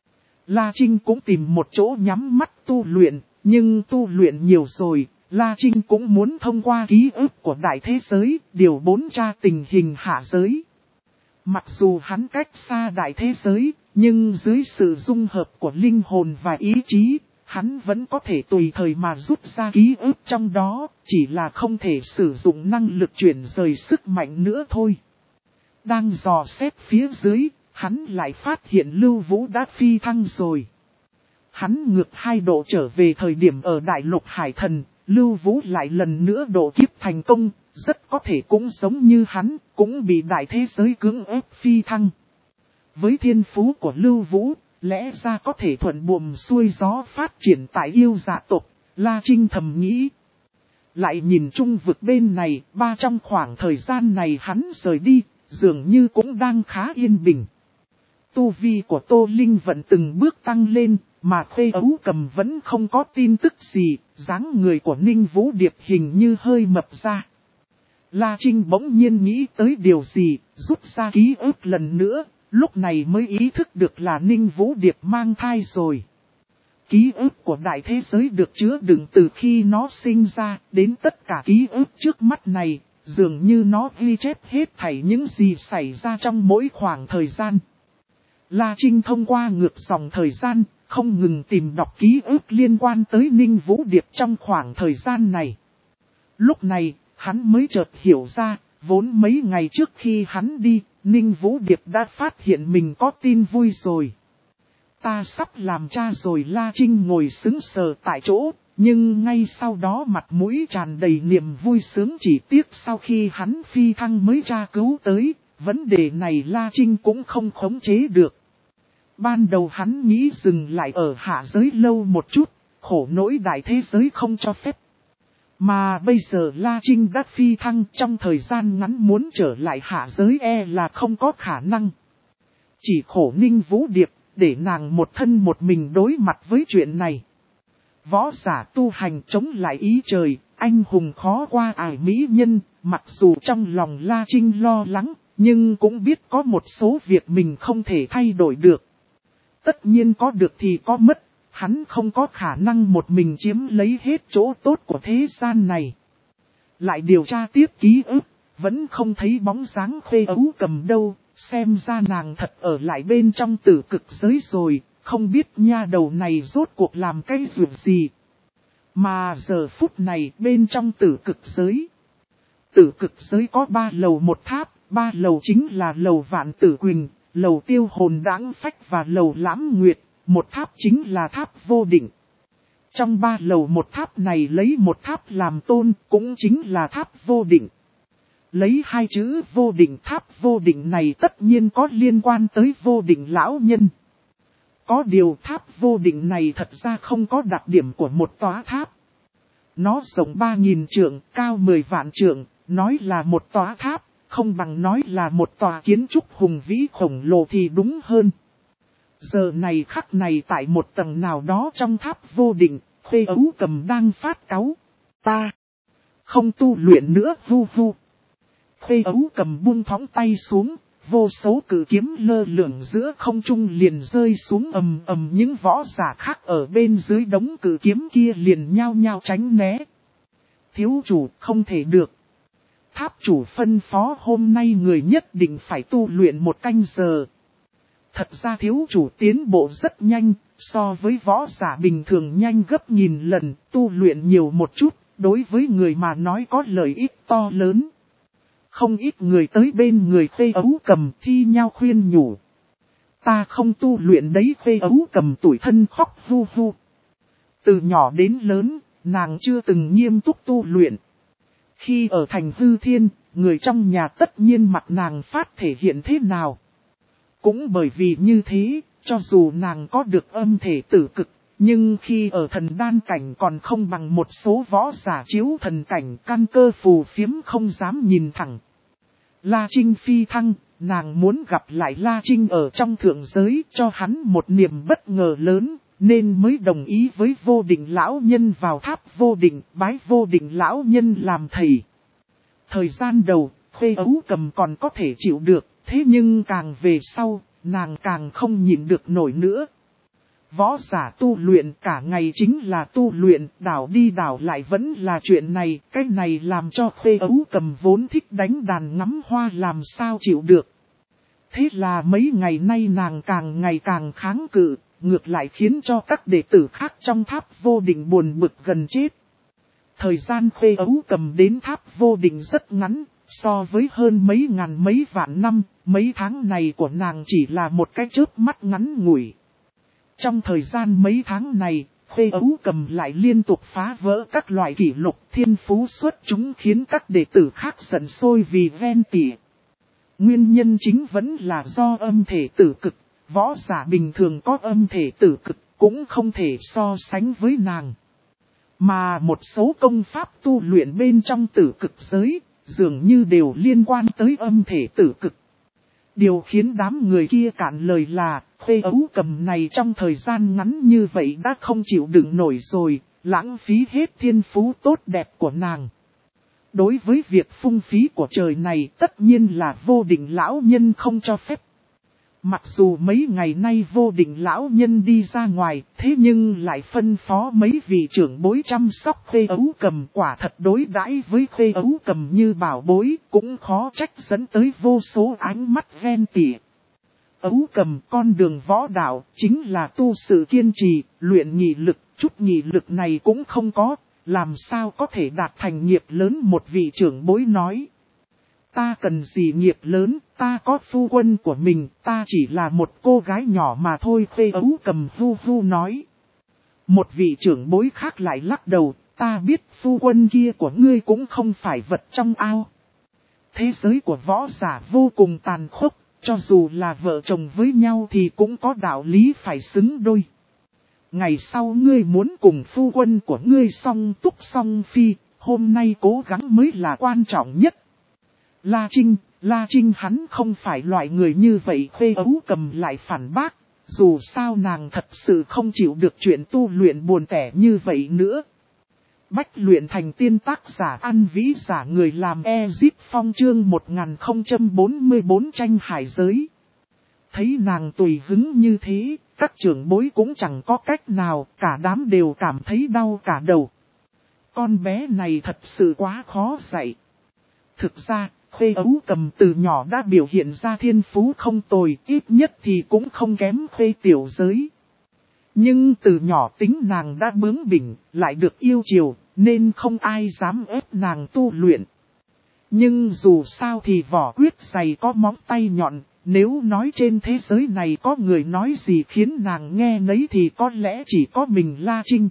La Trinh cũng tìm một chỗ nhắm mắt tu luyện, nhưng tu luyện nhiều rồi, La Trinh cũng muốn thông qua ký ức của đại thế giới, điều bốn tra tình hình hạ giới. Mặc dù hắn cách xa đại thế giới, nhưng dưới sự dung hợp của linh hồn và ý chí, hắn vẫn có thể tùy thời mà rút ra ký ức trong đó, chỉ là không thể sử dụng năng lực chuyển rời sức mạnh nữa thôi. Đang dò xét phía dưới, hắn lại phát hiện Lưu Vũ đã phi thăng rồi. Hắn ngược hai độ trở về thời điểm ở Đại Lục Hải Thần, Lưu Vũ lại lần nữa độ kiếp thành công, rất có thể cũng giống như hắn, cũng bị đại thế giới cưỡng ép phi thăng. Với thiên phú của Lưu Vũ, lẽ ra có thể thuận buồm xuôi gió phát triển tại yêu dạ tộc, La Trinh thầm nghĩ. Lại nhìn chung vực bên này, ba trong khoảng thời gian này hắn rời đi, dường như cũng đang khá yên bình. Tu vi của Tô Linh vẫn từng bước tăng lên, mà Khê Ấu Cầm vẫn không có tin tức gì, dáng người của Ninh Vũ Điệp hình như hơi mập ra. La Trinh bỗng nhiên nghĩ tới điều gì, rút ra ký ức lần nữa, lúc này mới ý thức được là Ninh Vũ Điệp mang thai rồi. Ký ức của đại thế giới được chứa đựng từ khi nó sinh ra, đến tất cả ký ức trước mắt này, dường như nó ghi chép hết thảy những gì xảy ra trong mỗi khoảng thời gian. La Trinh thông qua ngược dòng thời gian, không ngừng tìm đọc ký ức liên quan tới Ninh Vũ Điệp trong khoảng thời gian này. Lúc này, hắn mới chợt hiểu ra, vốn mấy ngày trước khi hắn đi, Ninh Vũ Điệp đã phát hiện mình có tin vui rồi. Ta sắp làm cha rồi. La Trinh ngồi sững sờ tại chỗ, nhưng ngay sau đó mặt mũi tràn đầy niềm vui sướng, chỉ tiếc sau khi hắn phi thăng mới tra cứu tới, vấn đề này La Trinh cũng không khống chế được. Ban đầu hắn nghĩ dừng lại ở hạ giới lâu một chút, khổ nỗi đại thế giới không cho phép. Mà bây giờ La Trinh đã phi thăng, trong thời gian ngắn muốn trở lại hạ giới e là không có khả năng. Chỉ khổ Ninh Vũ Điệp, để nàng một thân một mình đối mặt với chuyện này. Võ giả tu hành chống lại ý trời, anh hùng khó qua ải mỹ nhân, mặc dù trong lòng La Trinh lo lắng, nhưng cũng biết có một số việc mình không thể thay đổi được. Tất nhiên có được thì có mất, hắn không có khả năng một mình chiếm lấy hết chỗ tốt của thế gian này. Lại điều tra tiếp ký ức, vẫn không thấy bóng dáng Khê Ấu Cầm đâu, xem ra nàng thật ở lại bên trong tử cực giới rồi, không biết nha đầu này rốt cuộc làm cái việc gì. Mà giờ phút này bên trong tử cực giới, tử cực giới có ba lầu một tháp, ba lầu chính là lầu Vạn Tử Quỳnh, lầu Tiêu Hồn Đãng Phách và lầu Lãm Nguyệt, một tháp chính là tháp Vô Định. Trong ba lầu một tháp này lấy một tháp làm tôn, cũng chính là tháp Vô Định. Lấy hai chữ Vô Định, tháp Vô Định này tất nhiên có liên quan tới Vô Định lão nhân. Có điều tháp Vô Định này thật ra không có đặc điểm của một tòa tháp. Nó rộng ba nghìn trượng, cao mười vạn trượng, nói là một tòa tháp, không bằng nói là một tòa kiến trúc hùng vĩ khổng lồ thì đúng hơn. Giờ này khắc này tại một tầng nào đó trong tháp Vô Định, Khê Ấu Cầm đang phát cáu. Ta không tu luyện nữa, vu vu. Khê Ấu Cầm buông thõng tay xuống, vô số cự kiếm lơ lửng giữa không trung liền rơi xuống ầm ầm, những võ giả khác ở bên dưới đống cự kiếm kia liền nhao nhao tránh né. Thiếu chủ không thể được. Tháp chủ phân phó hôm nay người nhất định phải tu luyện một canh giờ. Thật ra thiếu chủ tiến bộ rất nhanh, so với võ giả bình thường nhanh gấp nghìn lần, tu luyện nhiều một chút, đối với người mà nói có lợi ích to lớn. Không ít người tới bên người Khê Ấu Cầm thi nhau khuyên nhủ. Ta không tu luyện đấy, Khê Ấu Cầm tủi thân khóc hu hu. Từ nhỏ đến lớn, nàng chưa từng nghiêm túc tu luyện. Khi ở thành Hư Thiên, người trong nhà tất nhiên mặt nàng phát thể hiện thế nào. Cũng bởi vì như thế, cho dù nàng có được âm thể tử cực, nhưng khi ở thần đan cảnh còn không bằng một số võ giả chiếu thần cảnh, căn cơ phù phiếm không dám nhìn thẳng. La Trinh phi thăng, nàng muốn gặp lại La Trinh ở trong thượng giới, cho hắn một niềm bất ngờ lớn, nên mới đồng ý với Vô Định lão nhân vào tháp Vô Định, bái Vô Định lão nhân làm thầy. Thời gian đầu, Khê Ấu Cầm còn có thể chịu được, thế nhưng càng về sau, nàng càng không nhịn được nổi nữa. Võ giả tu luyện cả ngày chính là tu luyện, đảo đi đảo lại vẫn là chuyện này, cái này làm cho Khê Ấu Cầm vốn thích đánh đàn ngắm hoa làm sao chịu được. Thế là mấy ngày nay nàng càng ngày càng kháng cự, ngược lại khiến cho các đệ tử khác trong tháp Vô Định buồn bực gần chết. Thời gian Khê Ấu Cầm đến tháp Vô Định rất ngắn, so với hơn mấy ngàn mấy vạn năm, mấy tháng này của nàng chỉ là một cái chớp mắt ngắn ngủi. Trong thời gian mấy tháng này, Khê Ấu Cầm lại liên tục phá vỡ các loại kỷ lục thiên phú xuất chúng khiến các đệ tử khác giận sôi vì ghen tị. Nguyên nhân chính vẫn là do âm thể tử cực, võ giả bình thường có âm thể tử cực cũng không thể so sánh với nàng. Mà một số công pháp tu luyện bên trong tử cực giới, dường như đều liên quan tới âm thể tử cực. Điều khiến đám người kia cạn lời là, Khê Ấu Cầm này trong thời gian ngắn như vậy đã không chịu đựng nổi rồi, lãng phí hết thiên phú tốt đẹp của nàng. Đối với việc phung phí của trời này tất nhiên là Vô Định lão nhân không cho phép. Mặc dù mấy ngày nay Vô Định lão nhân đi ra ngoài, thế nhưng lại phân phó mấy vị trưởng bối chăm sóc Khê Ấu Cầm, quả thật đối đãi với Khê Ấu Cầm như bảo bối, cũng khó trách dẫn tới vô số ánh mắt ghen tị. Ấu Cầm, con đường võ đạo chính là tu sự kiên trì, luyện nghị lực, chút nghị lực này cũng không có, làm sao có thể đạt thành nghiệp lớn, một vị trưởng bối nói. Ta cần gì nghiệp lớn, ta có phu quân của mình, ta chỉ là một cô gái nhỏ mà thôi, Khê Ấu Cầm hu hu nói. Một vị trưởng bối khác lại lắc đầu, ta biết phu quân kia của ngươi cũng không phải vật trong ao. Thế giới của võ giả vô cùng tàn khốc, cho dù là vợ chồng với nhau thì cũng có đạo lý phải xứng đôi. Ngày sau ngươi muốn cùng phu quân của ngươi song túc song phi, hôm nay cố gắng mới là quan trọng nhất. La Trinh, La Trinh hắn không phải loại người như vậy. Khê Ấu Cầm lại phản bác, dù sao nàng thật sự không chịu được chuyện tu luyện buồn tẻ như vậy nữa. Bách luyện thành tiên tác giả An Vĩ giả người làm Ezip Phong chương một nghìn không trăm bốn mươi tư tranh hải giới. Thấy nàng tùy hứng như thế, các trưởng bối cũng chẳng có cách nào, cả đám đều cảm thấy đau cả đầu. Con bé này thật sự quá khó dạy. Thực ra, Khê Ấu Cầm từ nhỏ đã biểu hiện ra thiên phú không tồi, ít nhất thì cũng không kém Khê Tiểu Giới. Nhưng từ nhỏ tính nàng đã bướng bỉnh, lại được yêu chiều, nên không ai dám ép nàng tu luyện. Nhưng dù sao thì vỏ quyết dày có móng tay nhọn, nếu nói trên thế giới này có người nói gì khiến nàng nghe nấy thì có lẽ chỉ có mình La Trinh.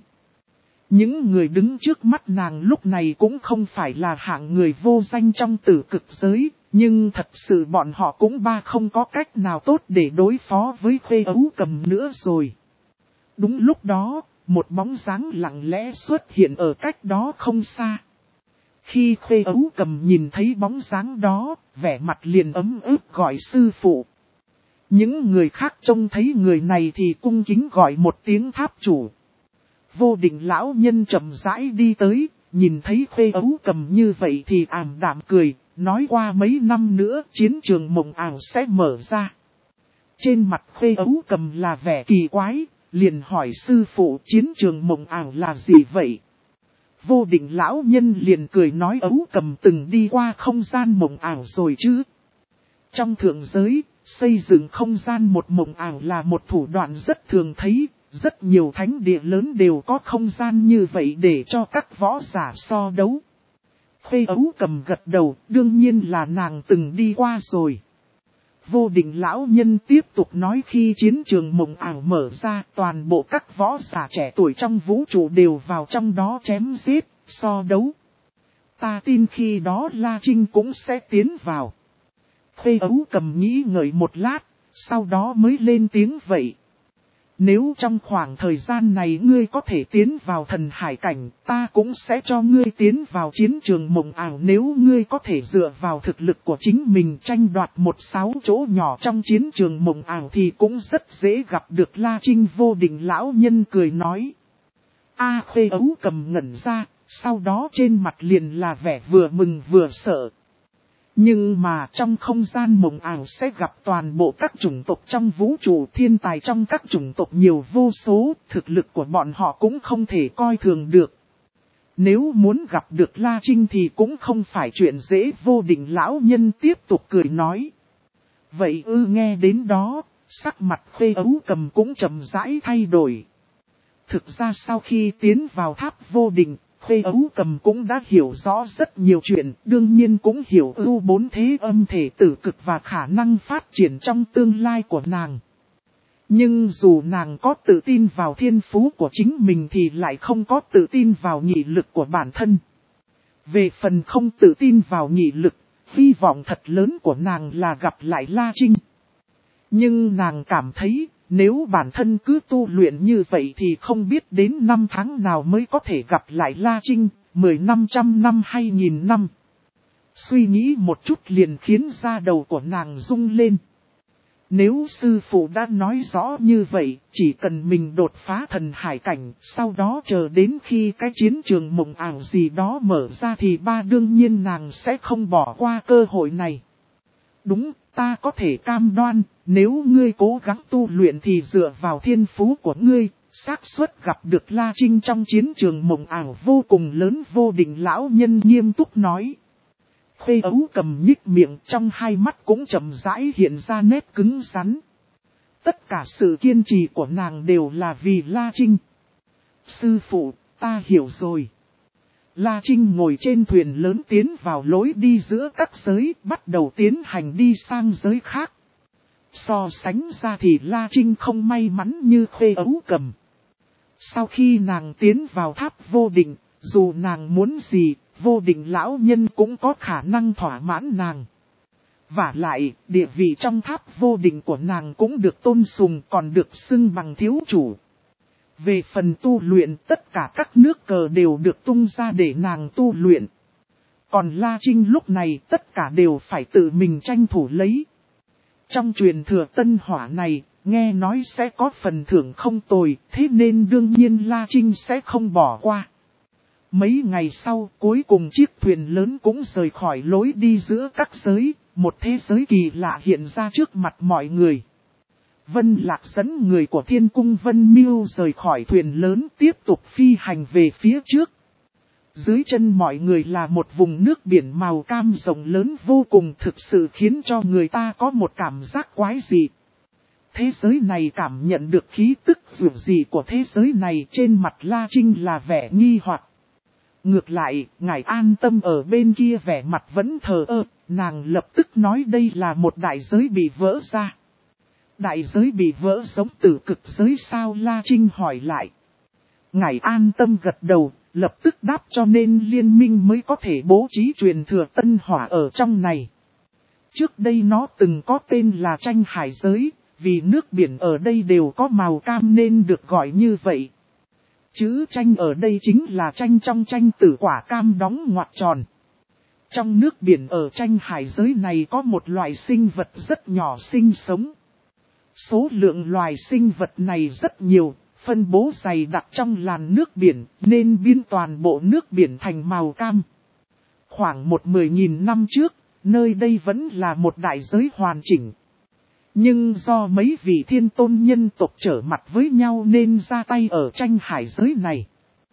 Những người đứng trước mắt nàng lúc này cũng không phải là hạng người vô danh trong tử cực giới, nhưng thật sự bọn họ cũng ba không có cách nào tốt để đối phó với Khê Ấu Cầm nữa rồi. Đúng lúc đó, một bóng dáng lặng lẽ xuất hiện ở cách đó không xa. Khi Khê Ấu Cầm nhìn thấy bóng dáng đó, vẻ mặt liền ấm ức gọi sư phụ. Những người khác trông thấy người này thì cung kính gọi một tiếng tháp chủ. Vô Định lão nhân chậm rãi đi tới, nhìn thấy Khê Ấu Cầm như vậy thì ảm đạm cười, nói qua mấy năm nữa chiến trường mộng ảo sẽ mở ra. Trên mặt Khê Ấu Cầm là vẻ kỳ quái, liền hỏi sư phụ chiến trường mộng ảo là gì vậy? Vô Định lão nhân liền cười nói Ấu Cầm từng đi qua không gian mộng ảo rồi chứ. Trong thượng giới, xây dựng không gian một mộng ảo là một thủ đoạn rất thường thấy, rất nhiều thánh địa lớn đều có không gian như vậy để cho các võ giả so đấu. Khê Ấu Cầm gật đầu, đương nhiên là nàng từng đi qua rồi. Vô Định lão nhân tiếp tục nói khi chiến trường mộng ảo mở ra, toàn bộ các võ giả trẻ tuổi trong vũ trụ đều vào trong đó chém giết, so đấu. Ta tin khi đó La Trinh cũng sẽ tiến vào. Khê Ấu Cầm nghĩ ngợi một lát, sau đó mới lên tiếng vậy. Nếu trong khoảng thời gian này ngươi có thể tiến vào thần hải cảnh, ta cũng sẽ cho ngươi tiến vào chiến trường mộng ảo. Nếu ngươi có thể dựa vào thực lực của chính mình tranh đoạt một sáu chỗ nhỏ trong chiến trường mộng ảo thì cũng rất dễ gặp được La Trinh. Vô Định lão nhân cười nói. A Khê Ấu Cầm ngẩn ra, sau đó trên mặt liền là vẻ vừa mừng vừa sợ. Nhưng mà trong không gian mộng ảo sẽ gặp toàn bộ các chủng tộc trong vũ trụ, thiên tài trong các chủng tộc nhiều vô số, thực lực của bọn họ cũng không thể coi thường được. Nếu muốn gặp được La Trinh thì cũng không phải chuyện dễ. Vô Định lão nhân tiếp tục cười nói. Vậy ư, nghe đến đó, sắc mặt Khê Ấu Cầm cũng chậm rãi thay đổi. Thực ra sau khi tiến vào tháp Vô Định, Khê Ấu Cầm cũng đã hiểu rõ rất nhiều chuyện, đương nhiên cũng hiểu ưu bốn thế âm thể tử cực và khả năng phát triển trong tương lai của nàng. Nhưng dù nàng có tự tin vào thiên phú của chính mình thì lại không có tự tin vào nghị lực của bản thân. Về phần không tự tin vào nghị lực, hy vọng thật lớn của nàng là gặp lại La Trinh. Nhưng nàng cảm thấy, nếu bản thân cứ tu luyện như vậy thì không biết đến năm tháng nào mới có thể gặp lại La Trinh, mười năm, trăm năm hay nghìn năm. Suy nghĩ một chút liền khiến da đầu của nàng rung lên. Nếu sư phụ đã nói rõ như vậy, chỉ cần mình đột phá thần hải cảnh, sau đó chờ đến khi cái chiến trường mộng ảo gì đó mở ra thì ba đương nhiên nàng sẽ không bỏ qua cơ hội này. Đúng, ta có thể cam đoan, nếu ngươi cố gắng tu luyện thì dựa vào thiên phú của ngươi, xác suất gặp được La Trinh trong chiến trường mộng ảo vô cùng lớn. Vô Định lão nhân nghiêm túc nói. Khê Ấu Cầm nhích miệng, trong hai mắt cũng chậm rãi hiện ra nét cứng rắn. Tất cả sự kiên trì của nàng đều là vì La Trinh. Sư phụ, ta hiểu rồi. La Trinh ngồi trên thuyền lớn tiến vào lối đi giữa các giới, bắt đầu tiến hành đi sang giới khác. So sánh ra thì La Trinh không may mắn như Khê Ấu Cầm. Sau khi nàng tiến vào tháp Vô Định, dù nàng muốn gì, Vô Định lão nhân cũng có khả năng thỏa mãn nàng. Vả lại, địa vị trong tháp Vô Định của nàng cũng được tôn sùng, còn được xưng bằng thiếu chủ. Về phần tu luyện, tất cả các nước cờ đều được tung ra để nàng tu luyện. Còn La Trinh lúc này tất cả đều phải tự mình tranh thủ lấy. Trong truyền thừa tân hỏa này, nghe nói sẽ có phần thưởng không tồi, thế nên đương nhiên La Trinh sẽ không bỏ qua. Mấy ngày sau, cuối cùng chiếc thuyền lớn cũng rời khỏi lối đi giữa các giới, một thế giới kỳ lạ hiện ra trước mặt mọi người. Vân Lạc dẫn người của Thiên Cung Vân Miêu rời khỏi thuyền lớn tiếp tục phi hành về phía trước. Dưới chân mọi người là một vùng nước biển màu cam rộng lớn vô cùng, thực sự khiến cho người ta có một cảm giác quái dị. Thế giới này cảm nhận được khí tức dịu dị của thế giới này, trên mặt La Trinh là vẻ nghi hoặc. Ngược lại, ngài An Tâm ở bên kia vẻ mặt vẫn thờ ơ, nàng lập tức nói đây là một đại giới bị vỡ ra. Đại giới bị vỡ giống tử cực giới sao? La Trinh hỏi lại. Ngài An Tâm gật đầu, lập tức đáp cho nên liên minh mới có thể bố trí truyền thừa tân hỏa ở trong này. Trước đây nó từng có tên là tranh hải giới, vì nước biển ở đây đều có màu cam nên được gọi như vậy. Chữ tranh ở đây chính là tranh trong tranh tử quả cam đóng ngoặc tròn. Trong nước biển ở tranh hải giới này có một loài sinh vật rất nhỏ sinh sống. Số lượng loài sinh vật này rất nhiều, phân bố dày đặc trong làn nước biển, nên biến toàn bộ nước biển thành màu cam. Khoảng một mười nghìn năm trước, nơi đây vẫn là một đại giới hoàn chỉnh. Nhưng do mấy vị thiên tôn nhân tộc trở mặt với nhau nên ra tay ở tranh hải giới này.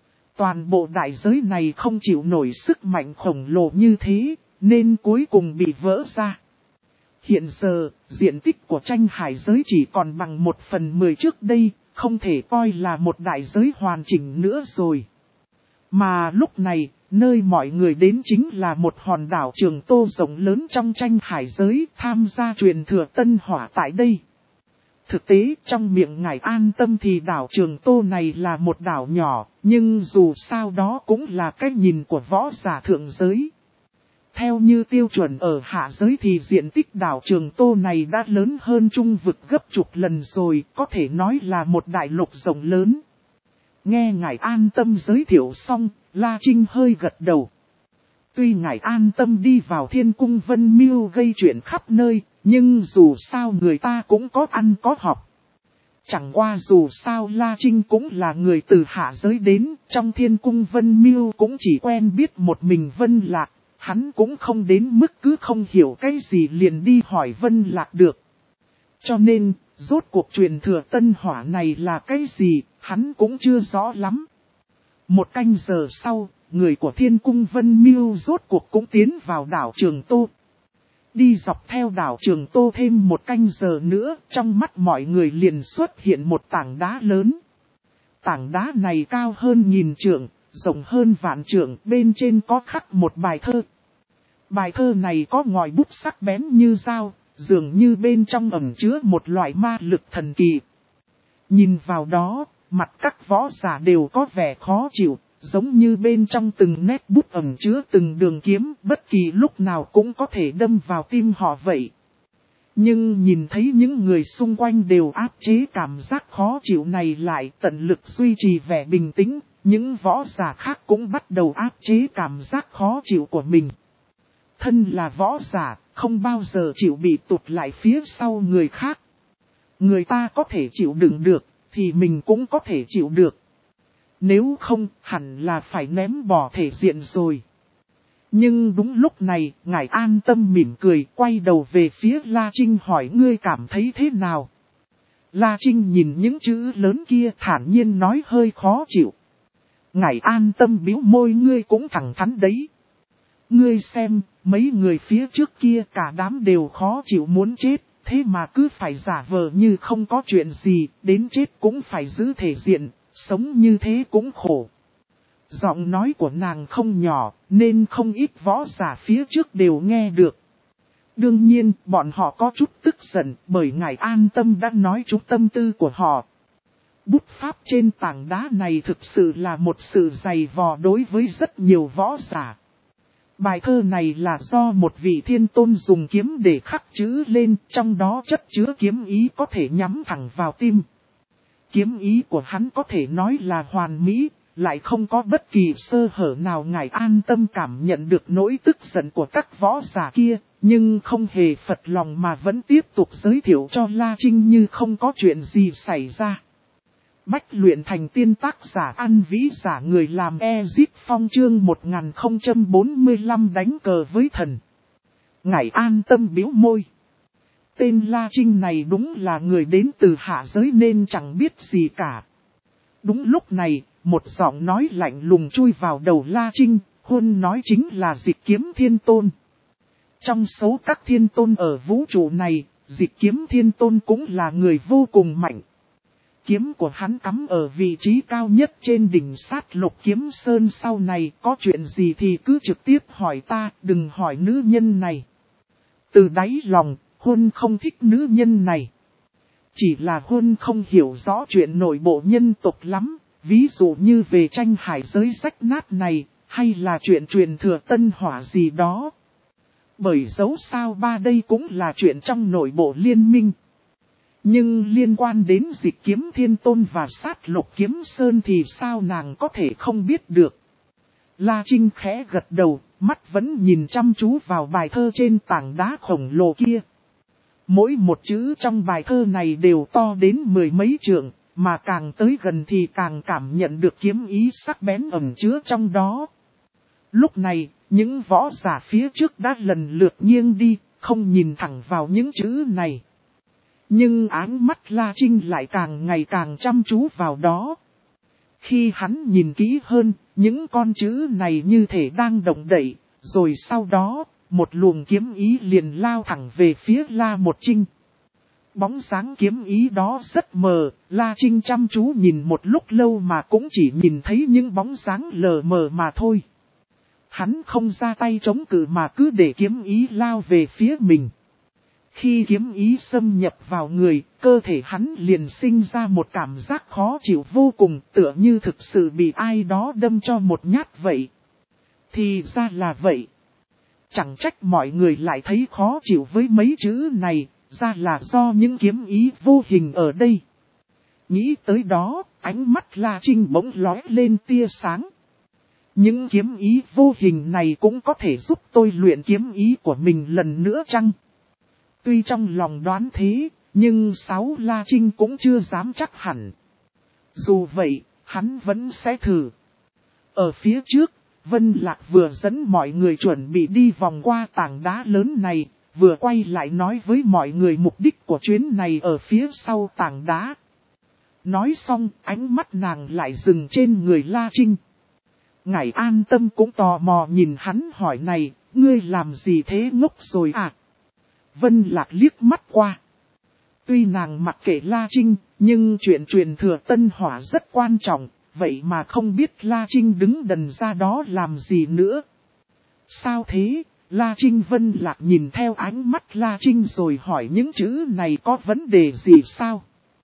Toàn bộ đại giới này không chịu nổi sức mạnh khổng lồ như thế, nên cuối cùng bị vỡ ra. Hiện giờ, diện tích của tranh hải giới chỉ còn bằng một phần mười trước đây, không thể coi là một đại giới hoàn chỉnh nữa rồi. Mà lúc này, nơi mọi người đến chính là một hòn đảo Trường Tô rộng lớn trong tranh hải giới, tham gia truyền thừa tân hỏa tại đây. Thực tế, trong miệng ngài An Tâm thì đảo Trường Tô này là một đảo nhỏ, nhưng dù sao đó cũng là cách nhìn của võ giả thượng giới. Theo như tiêu chuẩn ở hạ giới thì diện tích đảo Trường Tô này đã lớn hơn trung vực gấp chục lần rồi, có thể nói là một đại lục rộng lớn. Nghe ngài An Tâm giới thiệu xong, La Trinh hơi gật đầu. Tuy ngài An Tâm đi vào Thiên Cung Vân Miêu gây chuyện khắp nơi, nhưng dù sao người ta cũng có ăn có học. Chẳng qua dù sao La Trinh cũng là người từ hạ giới đến, trong Thiên Cung Vân Miêu cũng chỉ quen biết một mình Vân Lạc, hắn cũng không đến mức cứ không hiểu cái gì liền đi hỏi Vân Lạc được. Cho nên, rốt cuộc truyền thừa tân hỏa này là cái gì, hắn cũng chưa rõ lắm. Một canh giờ sau, người của Thiên Cung Vân Miêu rốt cuộc cũng tiến vào đảo Trường Tô. Đi dọc theo đảo Trường Tô thêm một canh giờ nữa, trong mắt mọi người liền xuất hiện một tảng đá lớn. Tảng đá này cao hơn nghìn trượng, rộng hơn vạn trượng, bên trên có khắc một bài thơ. Bài thơ này có ngòi bút sắc bén như dao, dường như bên trong ẩn chứa một loại ma lực thần kỳ. Nhìn vào đó, mặt các võ giả đều có vẻ khó chịu, giống như bên trong từng nét bút ẩn chứa từng đường kiếm, bất kỳ lúc nào cũng có thể đâm vào tim họ vậy. Nhưng nhìn thấy những người xung quanh đều áp chế cảm giác khó chịu này lại, tận lực duy trì vẻ bình tĩnh, những võ giả khác cũng bắt đầu áp chế cảm giác khó chịu của mình. Thân là võ giả, không bao giờ chịu bị tụt lại phía sau người khác. Người ta có thể chịu đựng được, thì mình cũng có thể chịu được. Nếu không, hẳn là phải ném bỏ thể diện rồi. Nhưng đúng lúc này, ngài An Tâm mỉm cười, quay đầu về phía La Trinh hỏi ngươi cảm thấy thế nào. La Trinh nhìn những chữ lớn kia thản nhiên nói hơi khó chịu. Ngài An Tâm bĩu môi ngươi cũng thẳng thắn đấy. Ngươi xem, mấy người phía trước kia cả đám đều khó chịu muốn chết, thế mà cứ phải giả vờ như không có chuyện gì, đến chết cũng phải giữ thể diện, sống như thế cũng khổ. Giọng nói của nàng không nhỏ, nên không ít võ giả phía trước đều nghe được. Đương nhiên, bọn họ có chút tức giận, bởi ngài An Tâm đã nói trúng tâm tư của họ. Bút pháp trên tảng đá này thực sự là một sự dày vò đối với rất nhiều võ giả. Bài thơ này là do một vị thiên tôn dùng kiếm để khắc chữ lên, trong đó chất chứa kiếm ý có thể nhắm thẳng vào tim. Kiếm ý của hắn có thể nói là hoàn mỹ, lại không có bất kỳ sơ hở nào. Ngài an tâm cảm nhận được nỗi tức giận của các võ giả kia, nhưng không hề phật lòng mà vẫn tiếp tục giới thiệu cho La Trinh như không có chuyện gì xảy ra. Bách luyện thành tiên tác giả An Vĩ giả người làm Ezip Phong chương một nghìn không trăm bốn mươi lăm đánh cờ với thần. Ngài an tâm bĩu môi. Tên La Trinh này đúng là người đến từ hạ giới nên chẳng biết gì cả. Đúng lúc này, một giọng nói lạnh lùng chui vào đầu La Trinh, hôn nói chính là Dịch Kiếm Thiên Tôn. Trong số các thiên tôn ở vũ trụ này, Dịch Kiếm Thiên Tôn cũng là người vô cùng mạnh. Kiếm của hắn cắm ở vị trí cao nhất trên đỉnh sát lục kiếm sơn. Sau này có chuyện gì thì cứ trực tiếp hỏi ta, đừng hỏi nữ nhân này. Từ đáy lòng, Huân không thích nữ nhân này. Chỉ là Huân không hiểu rõ chuyện nội bộ nhân tộc lắm, ví dụ như về tranh hải giới rách nát này, hay là chuyện truyền thừa tân hỏa gì đó. Bởi dẫu sao ba đây cũng là chuyện trong nội bộ liên minh. Nhưng liên quan đến Dịch Kiếm Thiên Tôn và sát lục kiếm sơn thì sao nàng có thể không biết được. La Trinh khẽ gật đầu, mắt vẫn nhìn chăm chú vào bài thơ trên tảng đá khổng lồ kia. Mỗi một chữ trong bài thơ này đều to đến mười mấy trượng, mà càng tới gần thì càng cảm nhận được kiếm ý sắc bén ẩn chứa trong đó. Lúc này, những võ giả phía trước đã lần lượt nghiêng đi, không nhìn thẳng vào những chữ này. Nhưng áng mắt La Trinh lại càng ngày càng chăm chú vào đó. Khi hắn nhìn kỹ hơn, những con chữ này như thể đang động đậy, rồi sau đó, một luồng kiếm ý liền lao thẳng về phía La Một Trinh. Bóng dáng kiếm ý đó rất mờ, La Trinh chăm chú nhìn một lúc lâu mà cũng chỉ nhìn thấy những bóng dáng lờ mờ mà thôi. Hắn không ra tay chống cự mà cứ để kiếm ý lao về phía mình. Khi kiếm ý xâm nhập vào người, cơ thể hắn liền sinh ra một cảm giác khó chịu vô cùng, tựa như thực sự bị ai đó đâm cho một nhát vậy. Thì ra là vậy. Chẳng trách mọi người lại thấy khó chịu với mấy chữ này, ra là do những kiếm ý vô hình ở đây. Nghĩ tới đó, ánh mắt La Trinh bỗng lóe lên tia sáng. Những kiếm ý vô hình này cũng có thể giúp tôi luyện kiếm ý của mình lần nữa chăng? Tuy trong lòng đoán thế, nhưng Sáu La Trinh cũng chưa dám chắc hẳn. Dù vậy, hắn vẫn sẽ thử. Ở phía trước, Vân Lạc vừa dẫn mọi người chuẩn bị đi vòng qua tảng đá lớn này, vừa quay lại nói với mọi người mục đích của chuyến này ở phía sau tảng đá. Nói xong, ánh mắt nàng lại dừng trên người La Trinh. Ngài an tâm cũng tò mò nhìn hắn hỏi này, ngươi làm gì thế ngốc rồi à? Vân Lạc liếc mắt qua. Tuy nàng mặc kệ La Trinh, nhưng chuyện truyền thừa tân hỏa rất quan trọng, vậy mà không biết La Trinh đứng đần ra đó làm gì nữa. Sao thế? La Trinh Vân Lạc nhìn theo ánh mắt La Trinh rồi hỏi những chữ này có vấn đề gì sao?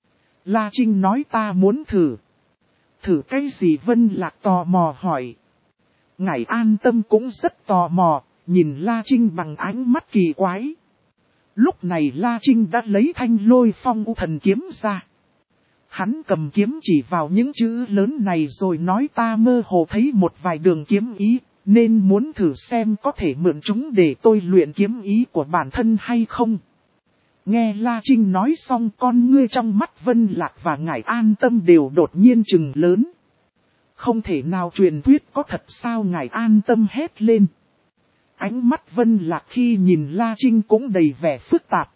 La Trinh nói ta muốn thử. Thử cái gì? Vân Lạc tò mò hỏi. Ngài an tâm cũng rất tò mò, nhìn La Trinh bằng ánh mắt kỳ quái. Lúc này La Trinh đã lấy thanh Lôi Phong U Thần kiếm ra. Hắn cầm kiếm chỉ vào những chữ lớn này rồi nói ta mơ hồ thấy một vài đường kiếm ý, nên muốn thử xem có thể mượn chúng để tôi luyện kiếm ý của bản thân hay không. Nghe La Trinh nói xong, con ngươi trong mắt Vân Lạc và ngài an tâm đều đột nhiên trừng lớn. Không thể nào, truyền thuyết có thật sao? Ngài an tâm hét lên. Ánh mắt Vân Lạc khi nhìn La Trinh cũng đầy vẻ phức tạp.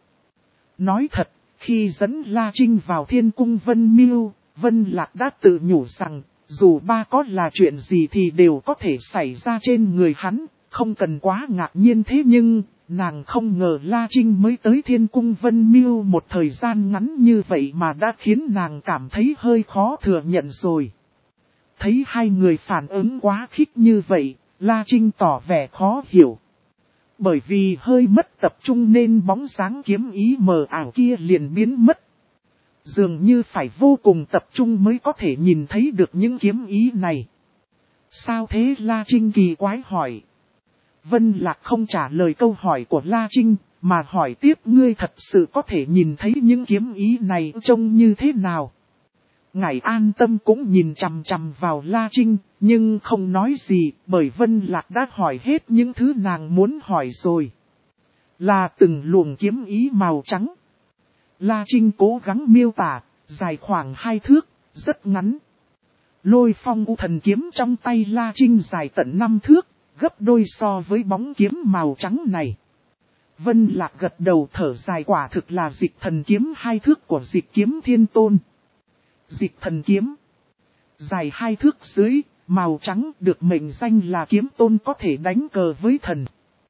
Nói thật, khi dẫn La Trinh vào Thiên Cung Vân Miêu, Vân Lạc đã tự nhủ rằng, dù ba có là chuyện gì thì đều có thể xảy ra trên người hắn, không cần quá ngạc nhiên. Thế nhưng, nàng không ngờ La Trinh mới tới Thiên Cung Vân Miêu một thời gian ngắn như vậy mà đã khiến nàng cảm thấy hơi khó thừa nhận rồi. Thấy hai người phản ứng quá khích như vậy, La Trinh tỏ vẻ khó hiểu. Bởi vì hơi mất tập trung nên bóng dáng kiếm ý mờ ảo kia liền biến mất. Dường như phải vô cùng tập trung mới có thể nhìn thấy được những kiếm ý này. Sao thế? La Trinh kỳ quái hỏi. Vân Lạc không trả lời câu hỏi của La Trinh, mà hỏi tiếp, ngươi thật sự có thể nhìn thấy những kiếm ý này trông như thế nào? Ngải An Tâm cũng nhìn chằm chằm vào La Trinh, nhưng không nói gì, bởi Vân Lạc đã hỏi hết những thứ nàng muốn hỏi rồi. Là từng luồng kiếm ý màu trắng. La Trinh cố gắng miêu tả, dài khoảng hai thước, rất ngắn. Lôi phong u thần kiếm trong tay La Trinh dài tận năm thước, gấp đôi so với bóng kiếm màu trắng này. Vân Lạc gật đầu thở dài, quả thực là dịch thần kiếm hai thước của dịch kiếm thiên tôn. Dịch thần kiếm dài hai thước dưới, màu trắng, được mệnh danh là kiếm tôn có thể đánh cờ với thần.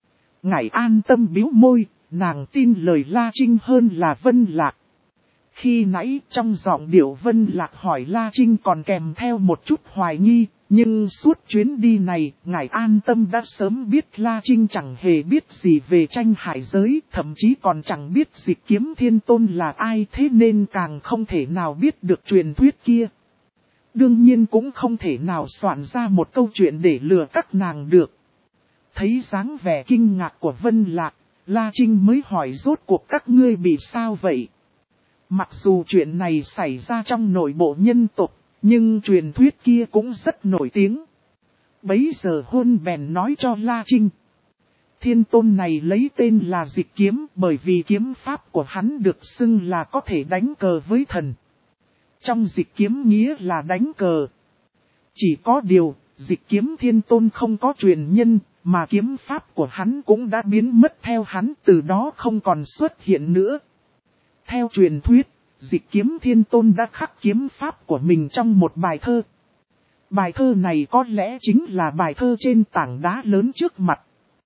Ngải An Tâm bĩu môi, nàng tin lời La Trinh hơn là Vân Lạc. Khi nãy trong giọng điệu Vân Lạc hỏi La Trinh còn kèm theo một chút hoài nghi, nhưng suốt chuyến đi này, Ngải An Tâm đã sớm biết La Trinh chẳng hề biết gì về tranh hải giới, thậm chí còn chẳng biết dịch kiếm thiên tôn là ai, thế nên càng không thể nào biết được truyền thuyết kia. Đương nhiên cũng không thể nào soạn ra một câu chuyện để lừa các nàng được. Thấy dáng vẻ kinh ngạc của Vân Lạc, La Trinh mới hỏi rốt cuộc các ngươi bị sao vậy? Mặc dù chuyện này xảy ra trong nội bộ nhân tộc, nhưng truyền thuyết kia cũng rất nổi tiếng. Bấy giờ Hôn bèn nói cho La Trinh. Thiên tôn này lấy tên là Dịch Kiếm bởi vì kiếm pháp của hắn được xưng là có thể đánh cờ với thần. Trong Dịch Kiếm nghĩa là đánh cờ. Chỉ có điều, Dịch Kiếm thiên tôn không có truyền nhân, mà kiếm pháp của hắn cũng đã biến mất theo hắn, từ đó không còn xuất hiện nữa. Theo truyền thuyết, Dịch Kiếm thiên tôn đã khắc kiếm pháp của mình trong một bài thơ. Bài thơ này có lẽ chính là bài thơ trên tảng đá lớn trước mặt.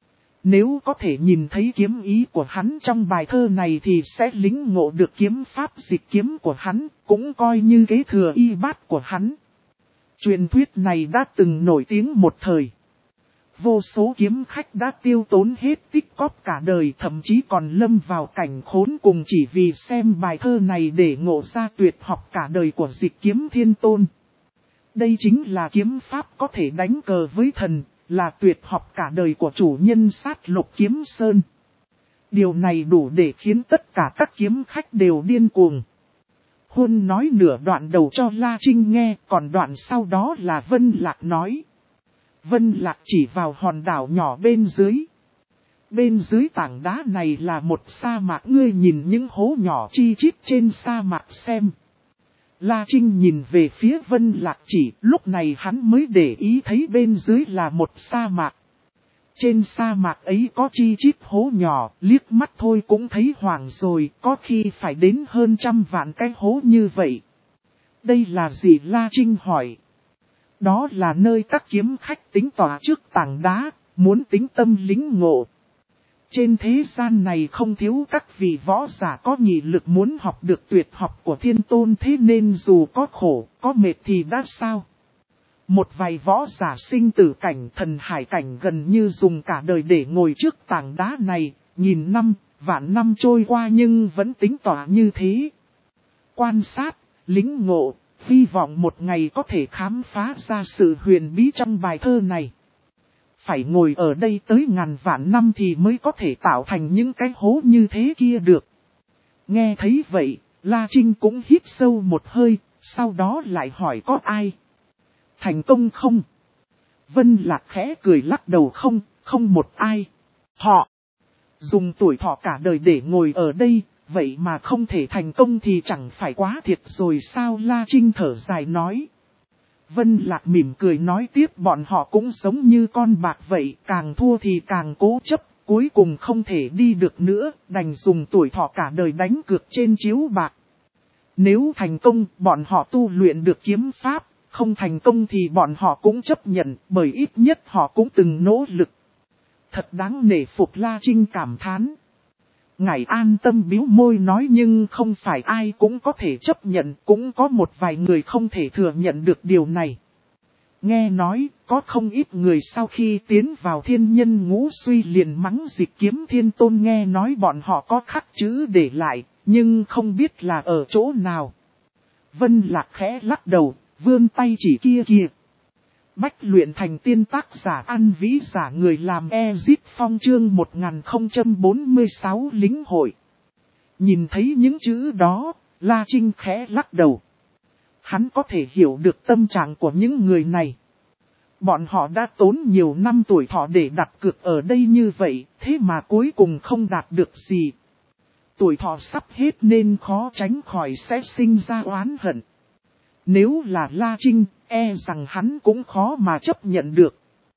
Nếu có thể nhìn thấy kiếm ý của hắn trong bài thơ này thì sẽ lĩnh ngộ được kiếm pháp dịch kiếm của hắn, cũng coi như kế thừa y bát của hắn. Truyền thuyết này đã từng nổi tiếng một thời. Vô số kiếm khách đã tiêu tốn hết tích cóp cả đời, thậm chí còn lâm vào cảnh khốn cùng chỉ vì xem bài thơ này để ngộ ra tuyệt học cả đời của Dịch Kiếm thiên tôn. Đây chính là kiếm pháp có thể đánh cờ với thần, là tuyệt học cả đời của chủ nhân Sát Lục Kiếm Sơn. Điều này đủ để khiến tất cả các kiếm khách đều điên cuồng. Hôn nói nửa đoạn đầu cho La Trinh nghe, còn đoạn sau đó là Vân Lạc nói. Vân Lạc chỉ vào hòn đảo nhỏ bên dưới. Bên dưới tảng đá này là một sa mạc, ngươi nhìn những hố nhỏ chi chít trên sa mạc xem. La Trinh nhìn về phía Vân Lạc chỉ, lúc này hắn mới để ý thấy bên dưới là một sa mạc. Trên sa mạc ấy có chi chít hố nhỏ, liếc mắt thôi cũng thấy hoảng rồi, có khi phải đến hơn trăm vạn cái hố như vậy. Đây là gì? La Trinh hỏi. Đó là nơi các kiếm khách tính tỏa trước tảng đá, muốn tính tâm lính ngộ. Trên thế gian này không thiếu các vị võ giả có nghị lực muốn học được tuyệt học của thiên tôn, thế nên dù có khổ, có mệt thì đã sao. Một vài võ giả sinh tử cảnh, thần hải cảnh gần như dùng cả đời để ngồi trước tảng đá này, nghìn năm, vạn năm trôi qua nhưng vẫn tính tỏa như thế. Quan sát, lính ngộ, hy vọng một ngày có thể khám phá ra sự huyền bí trong bài thơ này. Phải ngồi ở đây tới ngàn vạn năm thì mới có thể tạo thành những cái hố như thế kia được. Nghe thấy vậy, La Trinh cũng hít sâu một hơi, sau đó lại hỏi có ai? Thành công không? Vân Lạc khẽ cười lắc đầu, không, không một ai. Họ dùng tuổi thọ cả đời để ngồi ở đây, vậy mà không thể thành công thì chẳng phải quá thiệt rồi sao? La Trinh thở dài nói. Vân Lạc mỉm cười nói tiếp, bọn họ cũng sống như con bạc vậy, càng thua thì càng cố chấp, cuối cùng không thể đi được nữa, đành dùng tuổi thọ cả đời đánh cược trên chiếu bạc. Nếu thành công, bọn họ tu luyện được kiếm pháp, không thành công thì bọn họ cũng chấp nhận, bởi ít nhất họ cũng từng nỗ lực. Thật đáng nể phục, La Trinh cảm thán. Ngải An Tâm bĩu môi nói, nhưng không phải ai cũng có thể chấp nhận, cũng có một vài người không thể thừa nhận được điều này. Nghe nói, có không ít người sau khi tiến vào thiên nhân ngũ suy liền mắng Dịch Kiếm thiên tôn, nghe nói bọn họ có khắc chữ để lại, nhưng không biết là ở chỗ nào. Vân Lạc khẽ lắc đầu, vươn tay chỉ kia kìa. Bách luyện thành tiên, tác giả An Vĩ, giả người làm Ezit Phong, chương một nghìn không trăm bốn mươi sáu lính hội. Nhìn thấy những chữ đó, La Trinh khẽ lắc đầu. Hắn có thể hiểu được tâm trạng của những người này. Bọn họ đã tốn nhiều năm tuổi thọ để đặt cược ở đây như vậy, thế mà cuối cùng không đạt được gì. Tuổi thọ sắp hết nên khó tránh khỏi sẽ sinh ra oán hận. Nếu là La Trinh, e rằng hắn cũng khó mà chấp nhận được.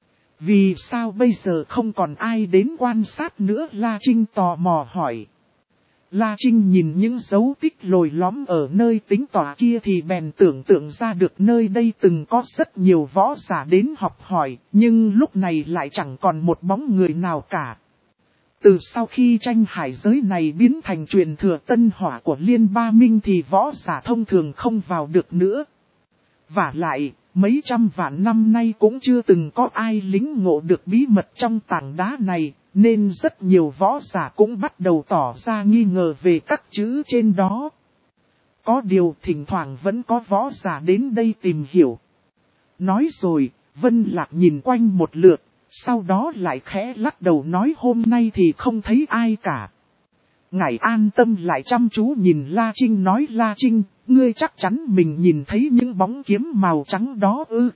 Vì sao bây giờ không còn ai đến quan sát nữa? La Trinh tò mò hỏi. La Trinh nhìn những dấu tích lồi lõm ở nơi tính tỏa kia thì bèn tưởng tượng ra được nơi đây từng có rất nhiều võ giả đến học hỏi, nhưng lúc này lại chẳng còn một bóng người nào cả. Từ sau khi tranh hải giới này biến thành truyền thừa tân hỏa của Liên Ba Minh thì võ giả thông thường không vào được nữa. Và lại, mấy trăm vạn năm nay cũng chưa từng có ai lĩnh ngộ được bí mật trong tảng đá này, nên rất nhiều võ giả cũng bắt đầu tỏ ra nghi ngờ về các chữ trên đó. Có điều thỉnh thoảng vẫn có võ giả đến đây tìm hiểu. Nói rồi, Vân Lạc nhìn quanh một lượt, sau đó lại khẽ lắc đầu nói hôm nay thì không thấy ai cả. Ngải An Tâm lại chăm chú nhìn La Trinh nói La Trinh, ngươi chắc chắn mình nhìn thấy những bóng kiếm màu trắng đó ư.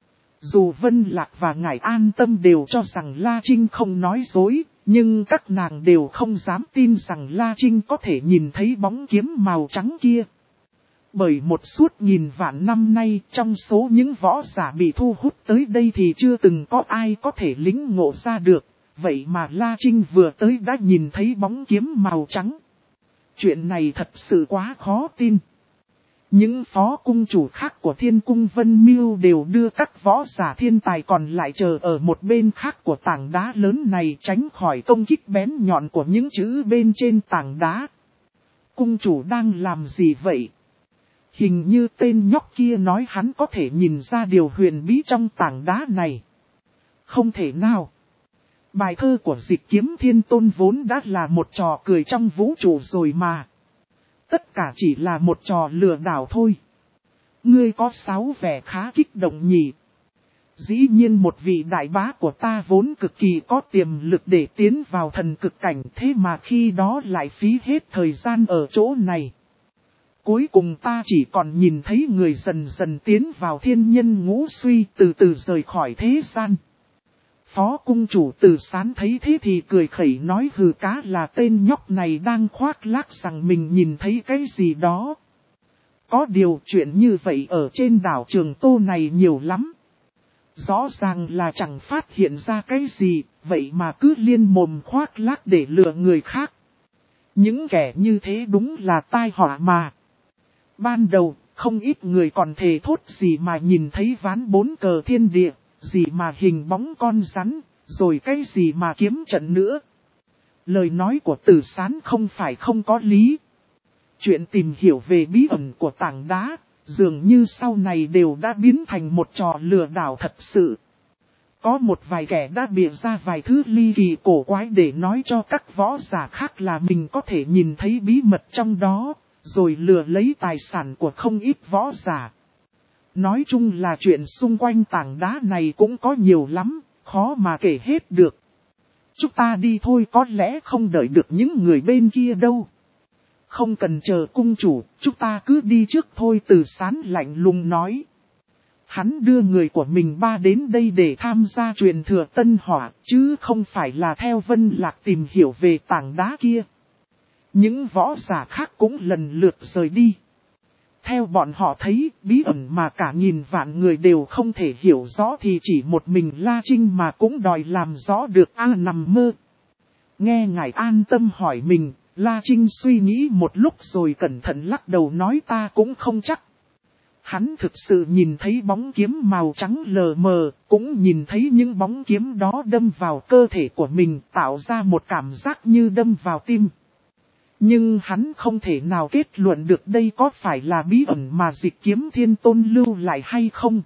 Dù Vân Lạc và Ngải An Tâm đều cho rằng La Trinh không nói dối, nhưng các nàng đều không dám tin rằng La Trinh có thể nhìn thấy bóng kiếm màu trắng kia. Bởi một suốt nghìn vạn năm nay trong số những võ giả bị thu hút tới đây thì chưa từng có ai có thể lĩnh ngộ ra được. Vậy mà La Trinh vừa tới đã nhìn thấy bóng kiếm màu trắng. Chuyện này thật sự quá khó tin. Những phó cung chủ khác của Thiên Cung Vân Miêu đều đưa các võ giả thiên tài còn lại chờ ở một bên khác của tảng đá lớn này tránh khỏi công kích bén nhọn của những chữ bên trên tảng đá. Cung chủ đang làm gì vậy? Hình như tên nhóc kia nói hắn có thể nhìn ra điều huyền bí trong tảng đá này. Không thể nào. Bài thơ của Dịch Kiếm Thiên Tôn vốn đã là một trò cười trong vũ trụ rồi mà. Tất cả chỉ là một trò lừa đảo thôi. Ngươi có sáu vẻ khá kích động nhỉ. Dĩ nhiên một vị đại bá của ta vốn cực kỳ có tiềm lực để tiến vào thần cực cảnh, thế mà khi đó lại phí hết thời gian ở chỗ này. Cuối cùng ta chỉ còn nhìn thấy người dần dần tiến vào thiên nhân ngũ suy, từ từ rời khỏi thế gian. Phó cung chủ Từ Sán thấy thế thì cười khẩy nói hừ cá là tên nhóc này đang khoác lác rằng mình nhìn thấy cái gì đó. Có điều chuyện như vậy ở trên đảo Trường Tô này nhiều lắm. Rõ ràng là chẳng phát hiện ra cái gì, vậy mà cứ liên mồm khoác lác để lừa người khác. Những kẻ như thế đúng là tai họa mà. Ban đầu, không ít người còn thề thốt gì mà nhìn thấy ván bốn cờ thiên địa. Gì mà hình bóng con rắn, rồi cái gì mà kiếm trận nữa. Lời nói của Từ Sán không phải không có lý. Chuyện tìm hiểu về bí ẩn của tảng đá, dường như sau này đều đã biến thành một trò lừa đảo thật sự. Có một vài kẻ đã bịa ra vài thứ ly kỳ cổ quái để nói cho các võ giả khác là mình có thể nhìn thấy bí mật trong đó, rồi lừa lấy tài sản của không ít võ giả. Nói chung là chuyện xung quanh tảng đá này cũng có nhiều lắm, khó mà kể hết được. Chúng ta đi thôi, có lẽ không đợi được những người bên kia đâu. Không cần chờ cung chủ, chúng ta cứ đi trước thôi. Từ Sán lạnh lùng nói. Hắn đưa người của mình ba đến đây để tham gia truyền thừa tân hỏa, chứ không phải là theo Vân Lạc tìm hiểu về tảng đá kia. Những võ giả khác cũng lần lượt rời đi. Theo bọn họ thấy, bí ẩn mà cả nghìn vạn người đều không thể hiểu rõ thì chỉ một mình La Trinh mà cũng đòi làm rõ được a nằm mơ. Nghe Ngải An Tâm hỏi mình, La Trinh suy nghĩ một lúc rồi cẩn thận lắc đầu nói ta cũng không chắc. Hắn thực sự nhìn thấy bóng kiếm màu trắng lờ mờ, cũng nhìn thấy những bóng kiếm đó đâm vào cơ thể của mình tạo ra một cảm giác như đâm vào tim. Nhưng hắn không thể nào kết luận được đây có phải là bí ẩn mà Dịch Kiếm Thiên Tôn lưu lại hay không.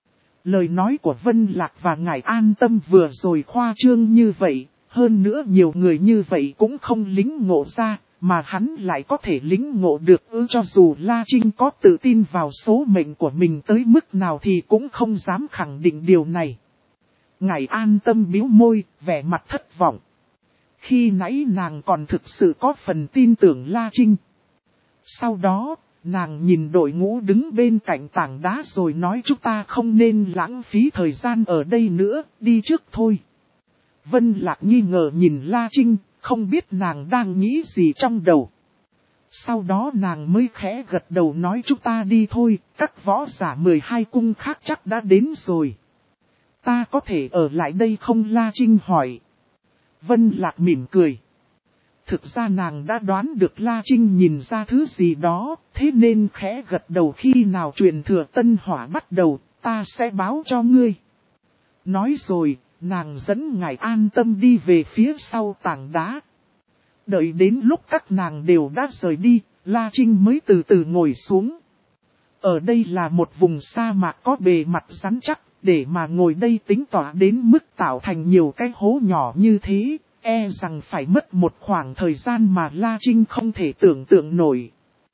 Lời nói của Vân Lạc và Ngải An Tâm vừa rồi khoa trương như vậy, hơn nữa nhiều người như vậy cũng không lĩnh ngộ ra, mà hắn lại có thể lĩnh ngộ được ư. Cho dù La Trinh có tự tin vào số mệnh của mình tới mức nào thì cũng không dám khẳng định điều này. Ngải An Tâm bĩu môi, vẻ mặt thất vọng. Khi nãy nàng còn thực sự có phần tin tưởng La Trinh. Sau đó, nàng nhìn đội ngũ đứng bên cạnh tảng đá rồi nói chúng ta không nên lãng phí thời gian ở đây nữa, đi trước thôi. Vân Lạc nghi ngờ nhìn La Trinh, không biết nàng đang nghĩ gì trong đầu. Sau đó nàng mới khẽ gật đầu nói chúng ta đi thôi, các võ giả mười hai cung khác chắc đã đến rồi. Ta có thể ở lại đây không? La Trinh hỏi. Vân Lạc mỉm cười. Thực ra nàng đã đoán được La Trinh nhìn ra thứ gì đó, thế nên khẽ gật đầu. Khi nào truyền thừa tân hỏa bắt đầu, ta sẽ báo cho ngươi. Nói rồi, nàng dẫn ngài an tâm đi về phía sau tảng đá. Đợi đến lúc các nàng đều đã rời đi, La Trinh mới từ từ ngồi xuống. Ở đây là một vùng sa mạc có bề mặt rắn chắc, để mà ngồi đây tính tỏa đến mức tạo thành nhiều cái hố nhỏ như thế, e rằng phải mất một khoảng thời gian mà La Trinh không thể tưởng tượng nổi.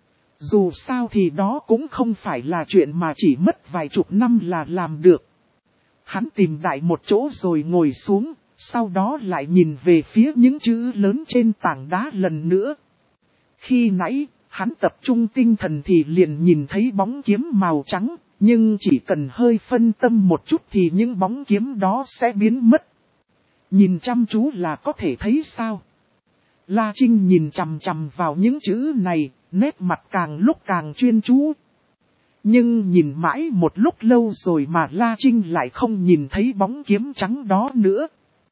Dù sao thì đó cũng không phải là chuyện mà chỉ mất vài chục năm là làm được. Hắn tìm đại một chỗ rồi ngồi xuống, sau đó lại nhìn về phía những chữ lớn trên tảng đá lần nữa. Khi nãy, hắn tập trung tinh thần thì liền nhìn thấy bóng kiếm màu trắng, nhưng chỉ cần hơi phân tâm một chút thì những bóng kiếm đó sẽ biến mất. Nhìn chăm chú là có thể thấy sao? La Trinh nhìn chằm chằm vào những chữ này, nét mặt càng lúc càng chuyên chú. Nhưng nhìn mãi một lúc lâu rồi mà La Trinh lại không nhìn thấy bóng kiếm trắng đó nữa.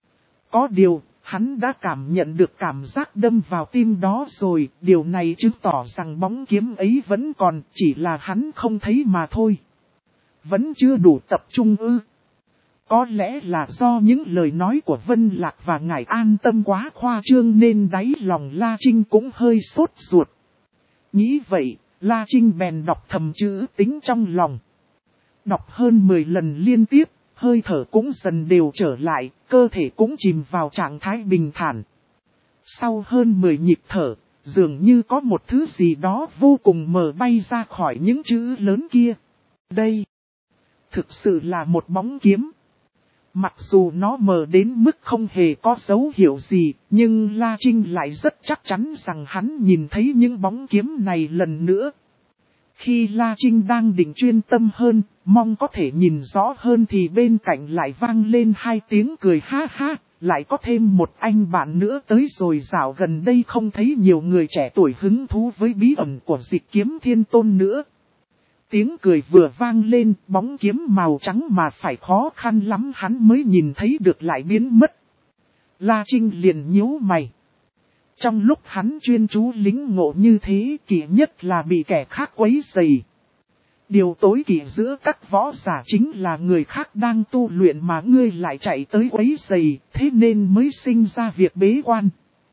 Có điều, hắn đã cảm nhận được cảm giác đâm vào tim đó rồi, điều này chứng tỏ rằng bóng kiếm ấy vẫn còn, chỉ là hắn không thấy mà thôi. Vẫn chưa đủ tập trung ư? Có lẽ là do những lời nói của Vân Lạc và ngài an tâm quá khoa trương nên đáy lòng La Trinh cũng hơi sốt ruột. Nghĩ vậy, La Trinh bèn đọc thầm chữ tính trong lòng. Đọc hơn mười lần liên tiếp, hơi thở cũng dần đều trở lại, cơ thể cũng chìm vào trạng thái bình thản. Sau hơn mười nhịp thở, dường như có một thứ gì đó vô cùng mờ bay ra khỏi những chữ lớn kia. Đây, thực sự là một bóng kiếm. Mặc dù nó mờ đến mức không hề có dấu hiệu gì, nhưng La Trinh lại rất chắc chắn rằng hắn nhìn thấy những bóng kiếm này lần nữa. Khi La Trinh đang định chuyên tâm hơn, mong có thể nhìn rõ hơn thì bên cạnh lại vang lên hai tiếng cười ha ha, lại có thêm một anh bạn nữa tới rồi. Dạo gần đây không thấy nhiều người trẻ tuổi hứng thú với bí ẩn của Dịch Kiếm Thiên Tôn nữa. Tiếng cười vừa vang lên, bóng kiếm màu trắng mà phải khó khăn lắm hắn mới nhìn thấy được lại biến mất. La Trinh liền nhíu mày. Trong lúc hắn chuyên chú lính ngộ như thế, kỳ nhất là bị kẻ khác quấy rầy. Điều tối kỵ giữa các võ giả chính là người khác đang tu luyện mà ngươi lại chạy tới quấy rầy, thế nên mới sinh ra việc bế quan.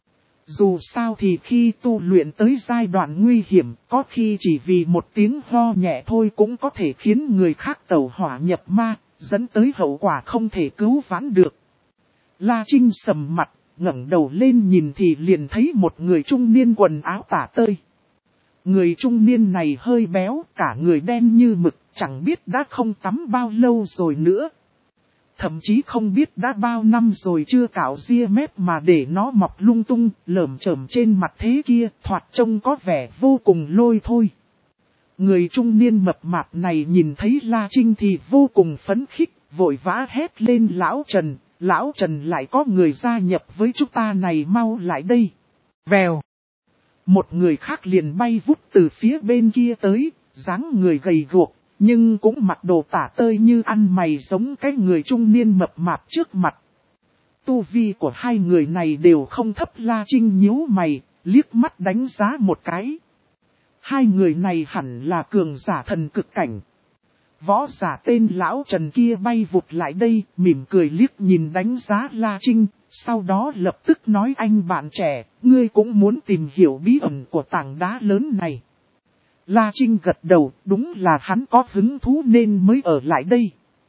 Dù sao thì khi tu luyện tới giai đoạn nguy hiểm, có khi chỉ vì một tiếng ho nhẹ thôi cũng có thể khiến người khác tẩu hỏa nhập ma, dẫn tới hậu quả không thể cứu vãn được. La Trinh sầm mặt, ngẩng đầu lên nhìn thì liền thấy một người trung niên quần áo tả tơi. Người trung niên này hơi béo, cả người đen như mực, chẳng biết đã không tắm bao lâu rồi nữa. Thậm chí không biết đã bao năm rồi chưa cạo ria mép mà để nó mọc lung tung, lởm chởm trên mặt thế kia, thoạt trông có vẻ vô cùng lôi thôi. Người trung niên mập mạp này nhìn thấy La Trinh thì vô cùng phấn khích, vội vã hét lên lão Trần, lão Trần lại có người gia nhập với chúng ta này, mau lại đây. Vèo. Một người khác liền bay vút từ phía bên kia tới, dáng người gầy guộc, nhưng cũng mặc đồ tả tơi như ăn mày giống cái người trung niên mập mạp trước mặt. Tu vi của hai người này đều không thấp. La Trinh nhíu mày, liếc mắt đánh giá một cái. Hai người này hẳn là cường giả thần cực cảnh. Võ giả tên lão Trần kia bay vụt lại đây, mỉm cười liếc nhìn đánh giá La Trinh, sau đó lập tức nói anh bạn trẻ, ngươi cũng muốn tìm hiểu bí ẩn của tảng đá lớn này. La Trinh gật đầu, đúng là hắn có hứng thú nên mới ở lại đây.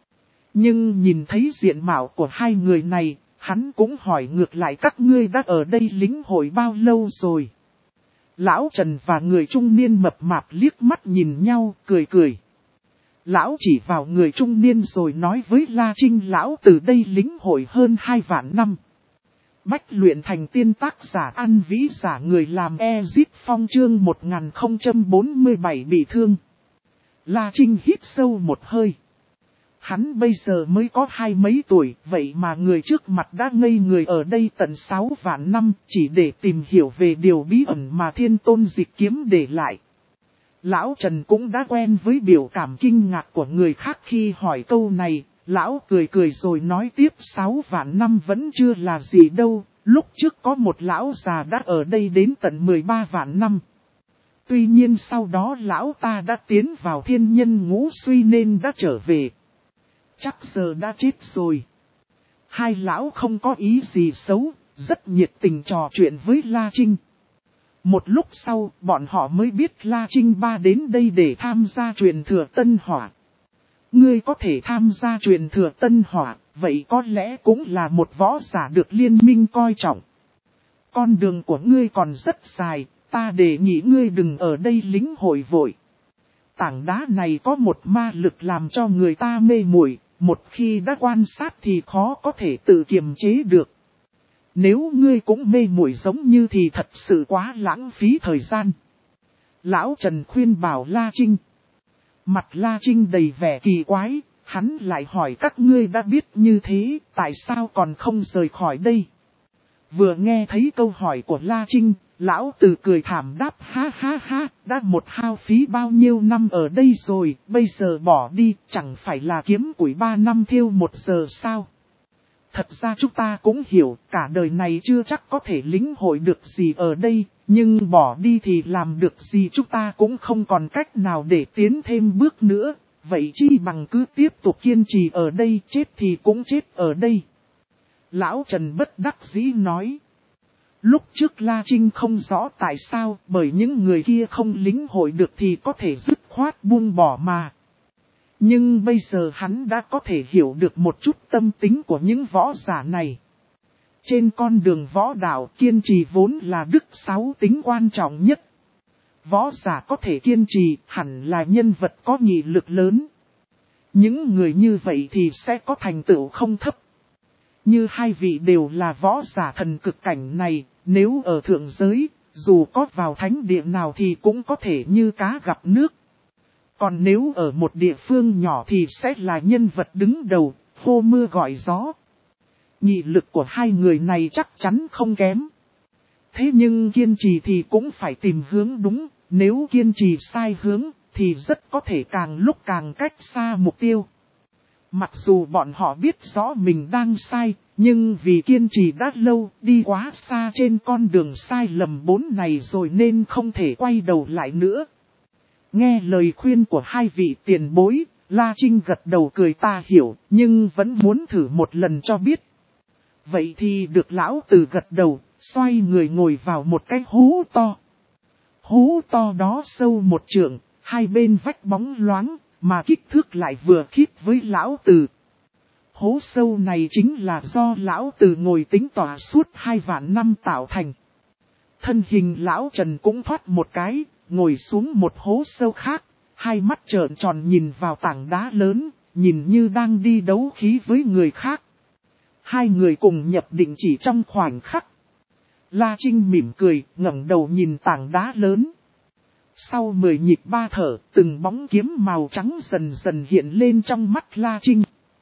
Nhưng nhìn thấy diện mạo của hai người này, hắn cũng hỏi ngược lại các ngươi đã ở đây lĩnh hội bao lâu rồi. Lão Trần và người trung niên mập mạp liếc mắt nhìn nhau, cười cười. Lão chỉ vào người trung niên rồi nói với La Trinh lão từ đây lĩnh hội hơn hai vạn năm. Bách luyện thành tiên tác giả An Vĩ giả người làm Ezit Phong chương một nghìn không trăm bốn mươi bảy bị thương. La Trinh hít sâu một hơi. Hắn bây giờ mới có hai mấy tuổi, vậy mà người trước mặt đã ngây người ở đây tận sáu vạn năm, chỉ để tìm hiểu về điều bí ẩn mà Thiên Tôn Dịch Kiếm để lại. Lão Trần cũng đã quen với biểu cảm kinh ngạc của người khác khi hỏi câu này, lão cười cười rồi nói tiếp sáu vạn năm vẫn chưa là gì đâu, lúc trước có một lão già đã ở đây đến tận mười ba vạn năm. Tuy nhiên sau đó lão ta đã tiến vào thiên nhân ngũ suy nên đã trở về. Chắc giờ đã chết rồi. Hai lão không có ý gì xấu, rất nhiệt tình trò chuyện với La Trinh. Một lúc sau, bọn họ mới biết La Trinh Ba đến đây để tham gia truyền thừa Tân Hỏa. Ngươi có thể tham gia truyền thừa Tân Hỏa, vậy có lẽ cũng là một võ giả được liên minh coi trọng. Con đường của ngươi còn rất dài, ta đề nghị ngươi đừng ở đây lính hội vội. Tảng đá này có một ma lực làm cho người ta mê muội, một khi đã quan sát thì khó có thể tự kiềm chế được. Nếu ngươi cũng mê muội giống như thì thật sự quá lãng phí thời gian. Lão Trần khuyên bảo La Trinh. Mặt La Trinh đầy vẻ kỳ quái, hắn lại hỏi các ngươi đã biết như thế, tại sao còn không rời khỏi đây? Vừa nghe thấy câu hỏi của La Trinh, lão Từ cười thảm đáp ha ha ha, đã một hao phí bao nhiêu năm ở đây rồi, bây giờ bỏ đi, chẳng phải là kiếm củi ba năm thiêu một giờ sao? Thật ra chúng ta cũng hiểu, cả đời này chưa chắc có thể lĩnh hội được gì ở đây, nhưng bỏ đi thì làm được gì chúng ta cũng không còn cách nào để tiến thêm bước nữa, vậy chi bằng cứ tiếp tục kiên trì ở đây, chết thì cũng chết ở đây. Lão Trần bất đắc dĩ nói. Lúc trước La Trinh không rõ tại sao, bởi những người kia không lĩnh hội được thì có thể dứt khoát buông bỏ mà. Nhưng bây giờ hắn đã có thể hiểu được một chút tâm tính của những võ giả này. Trên con đường võ đạo kiên trì vốn là đức sáu tính quan trọng nhất. Võ giả có thể kiên trì hẳn là nhân vật có nghị lực lớn. Những người như vậy thì sẽ có thành tựu không thấp. Như hai vị đều là võ giả thần cực cảnh này, nếu ở thượng giới, dù có vào thánh địa nào thì cũng có thể như cá gặp nước. Còn nếu ở một địa phương nhỏ thì sẽ là nhân vật đứng đầu, hô mưa gọi gió. Nghị lực của hai người này chắc chắn không kém. Thế nhưng kiên trì thì cũng phải tìm hướng đúng, nếu kiên trì sai hướng thì rất có thể càng lúc càng cách xa mục tiêu. Mặc dù bọn họ biết rõ mình đang sai, nhưng vì kiên trì đã lâu, đi quá xa trên con đường sai lầm bốn này rồi nên không thể quay đầu lại nữa. Nghe lời khuyên của hai vị tiền bối, La Trinh gật đầu cười ta hiểu, nhưng vẫn muốn thử một lần cho biết. Vậy thì được lão Từ gật đầu, xoay người ngồi vào một cái hố to. Hố to đó sâu một trượng, hai bên vách bóng loáng, mà kích thước lại vừa khít với lão Từ. Hố sâu này chính là do lão Từ ngồi tính tỏa suốt hai vạn năm tạo thành. Thân hình lão Trần cũng thoát một cái, ngồi xuống một hố sâu khác, hai mắt trợn tròn nhìn vào tảng đá lớn, nhìn như đang đi đấu khí với người khác. Hai người cùng nhập định chỉ trong khoảnh khắc. La Trinh mỉm cười, ngẩng đầu nhìn tảng đá lớn. Sau mười nhịp ba thở, từng bóng kiếm màu trắng dần dần hiện lên trong mắt La Trinh.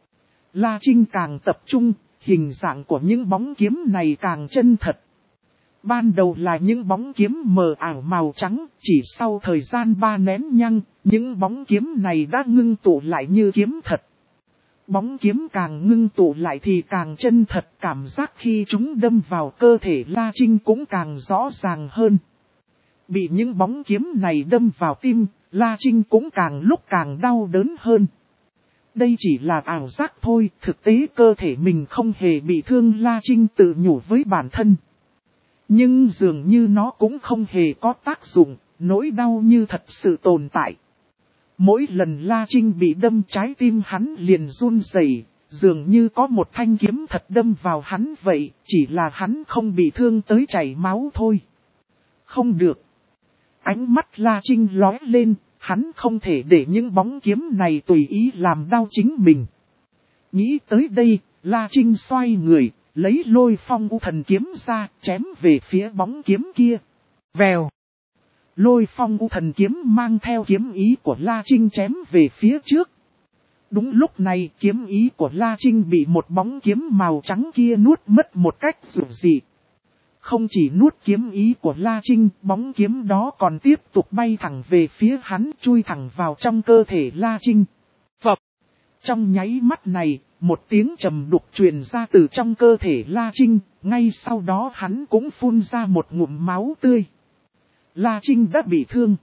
La Trinh càng tập trung, hình dạng của những bóng kiếm này càng chân thật. Ban đầu là những bóng kiếm mờ ảo màu trắng, chỉ sau thời gian ba nén nhăng, những bóng kiếm này đã ngưng tụ lại như kiếm thật. Bóng kiếm càng ngưng tụ lại thì càng chân thật, cảm giác khi chúng đâm vào cơ thể La Trinh cũng càng rõ ràng hơn. Bị những bóng kiếm này đâm vào tim, La Trinh cũng càng lúc càng đau đớn hơn. Đây chỉ là ảo giác thôi, thực tế cơ thể mình không hề bị thương, La Trinh tự nhủ với bản thân. Nhưng dường như nó cũng không hề có tác dụng, nỗi đau như thật sự tồn tại. Mỗi lần La Trinh bị đâm trái tim hắn liền run rẩy, dường như có một thanh kiếm thật đâm vào hắn vậy, chỉ là hắn không bị thương tới chảy máu thôi. Không được. Ánh mắt La Trinh lóe lên, hắn không thể để những bóng kiếm này tùy ý làm đau chính mình. Nghĩ tới đây, La Trinh xoay người, lấy Lôi Phong U Thần Kiếm ra, chém về phía bóng kiếm kia. Vèo. Lôi Phong U Thần Kiếm mang theo kiếm ý của La Trinh chém về phía trước. Đúng lúc này, kiếm ý của La Trinh bị một bóng kiếm màu trắng kia nuốt mất một cách dữ dị. Không chỉ nuốt kiếm ý của La Trinh, bóng kiếm đó còn tiếp tục bay thẳng về phía hắn, chui thẳng vào trong cơ thể La Trinh. Phập! Trong nháy mắt này, một tiếng trầm đục truyền ra từ trong cơ thể La Trinh, ngay sau đó hắn cũng phun ra một ngụm máu tươi. La Trinh đã bị thương.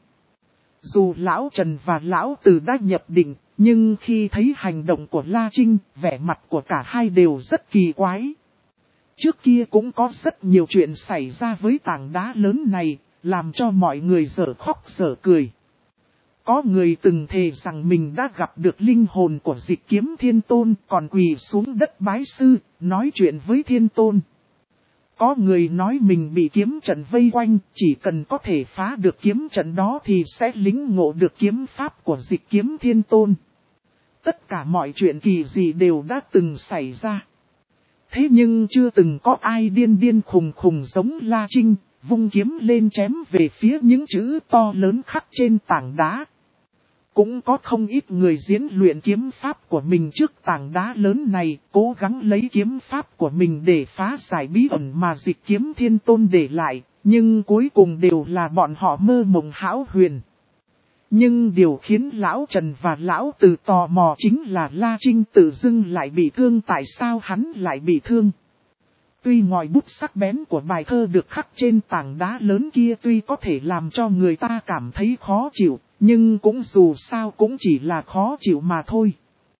Dù Lão Trần và Lão Từ đã nhập định, nhưng khi thấy hành động của La Trinh, vẻ mặt của cả hai đều rất kỳ quái. Trước kia cũng có rất nhiều chuyện xảy ra với tảng đá lớn này, làm cho mọi người dở khóc dở cười. Có người từng thề rằng mình đã gặp được linh hồn của Dịch Kiếm Thiên Tôn, còn quỳ xuống đất bái sư, nói chuyện với Thiên Tôn. Có người nói mình bị kiếm trận vây quanh, chỉ cần có thể phá được kiếm trận đó thì sẽ lĩnh ngộ được kiếm pháp của Dịch Kiếm Thiên Tôn. Tất cả mọi chuyện kỳ dị đều đã từng xảy ra. Thế nhưng chưa từng có ai điên điên khùng khùng giống La Trinh, vung kiếm lên chém về phía những chữ to lớn khắc trên tảng đá. Cũng có không ít người diễn luyện kiếm pháp của mình trước tảng đá lớn này, cố gắng lấy kiếm pháp của mình để phá giải bí ẩn mà Dịch Kiếm Thiên Tôn để lại, nhưng cuối cùng đều là bọn họ mơ mộng hão huyền. Nhưng điều khiến Lão Trần và Lão Từ tò mò chính là La Trinh tự dưng lại bị thương, tại sao hắn lại bị thương. Tuy ngòi bút sắc bén của bài thơ được khắc trên tảng đá lớn kia tuy có thể làm cho người ta cảm thấy khó chịu, nhưng cũng dù sao cũng chỉ là khó chịu mà thôi.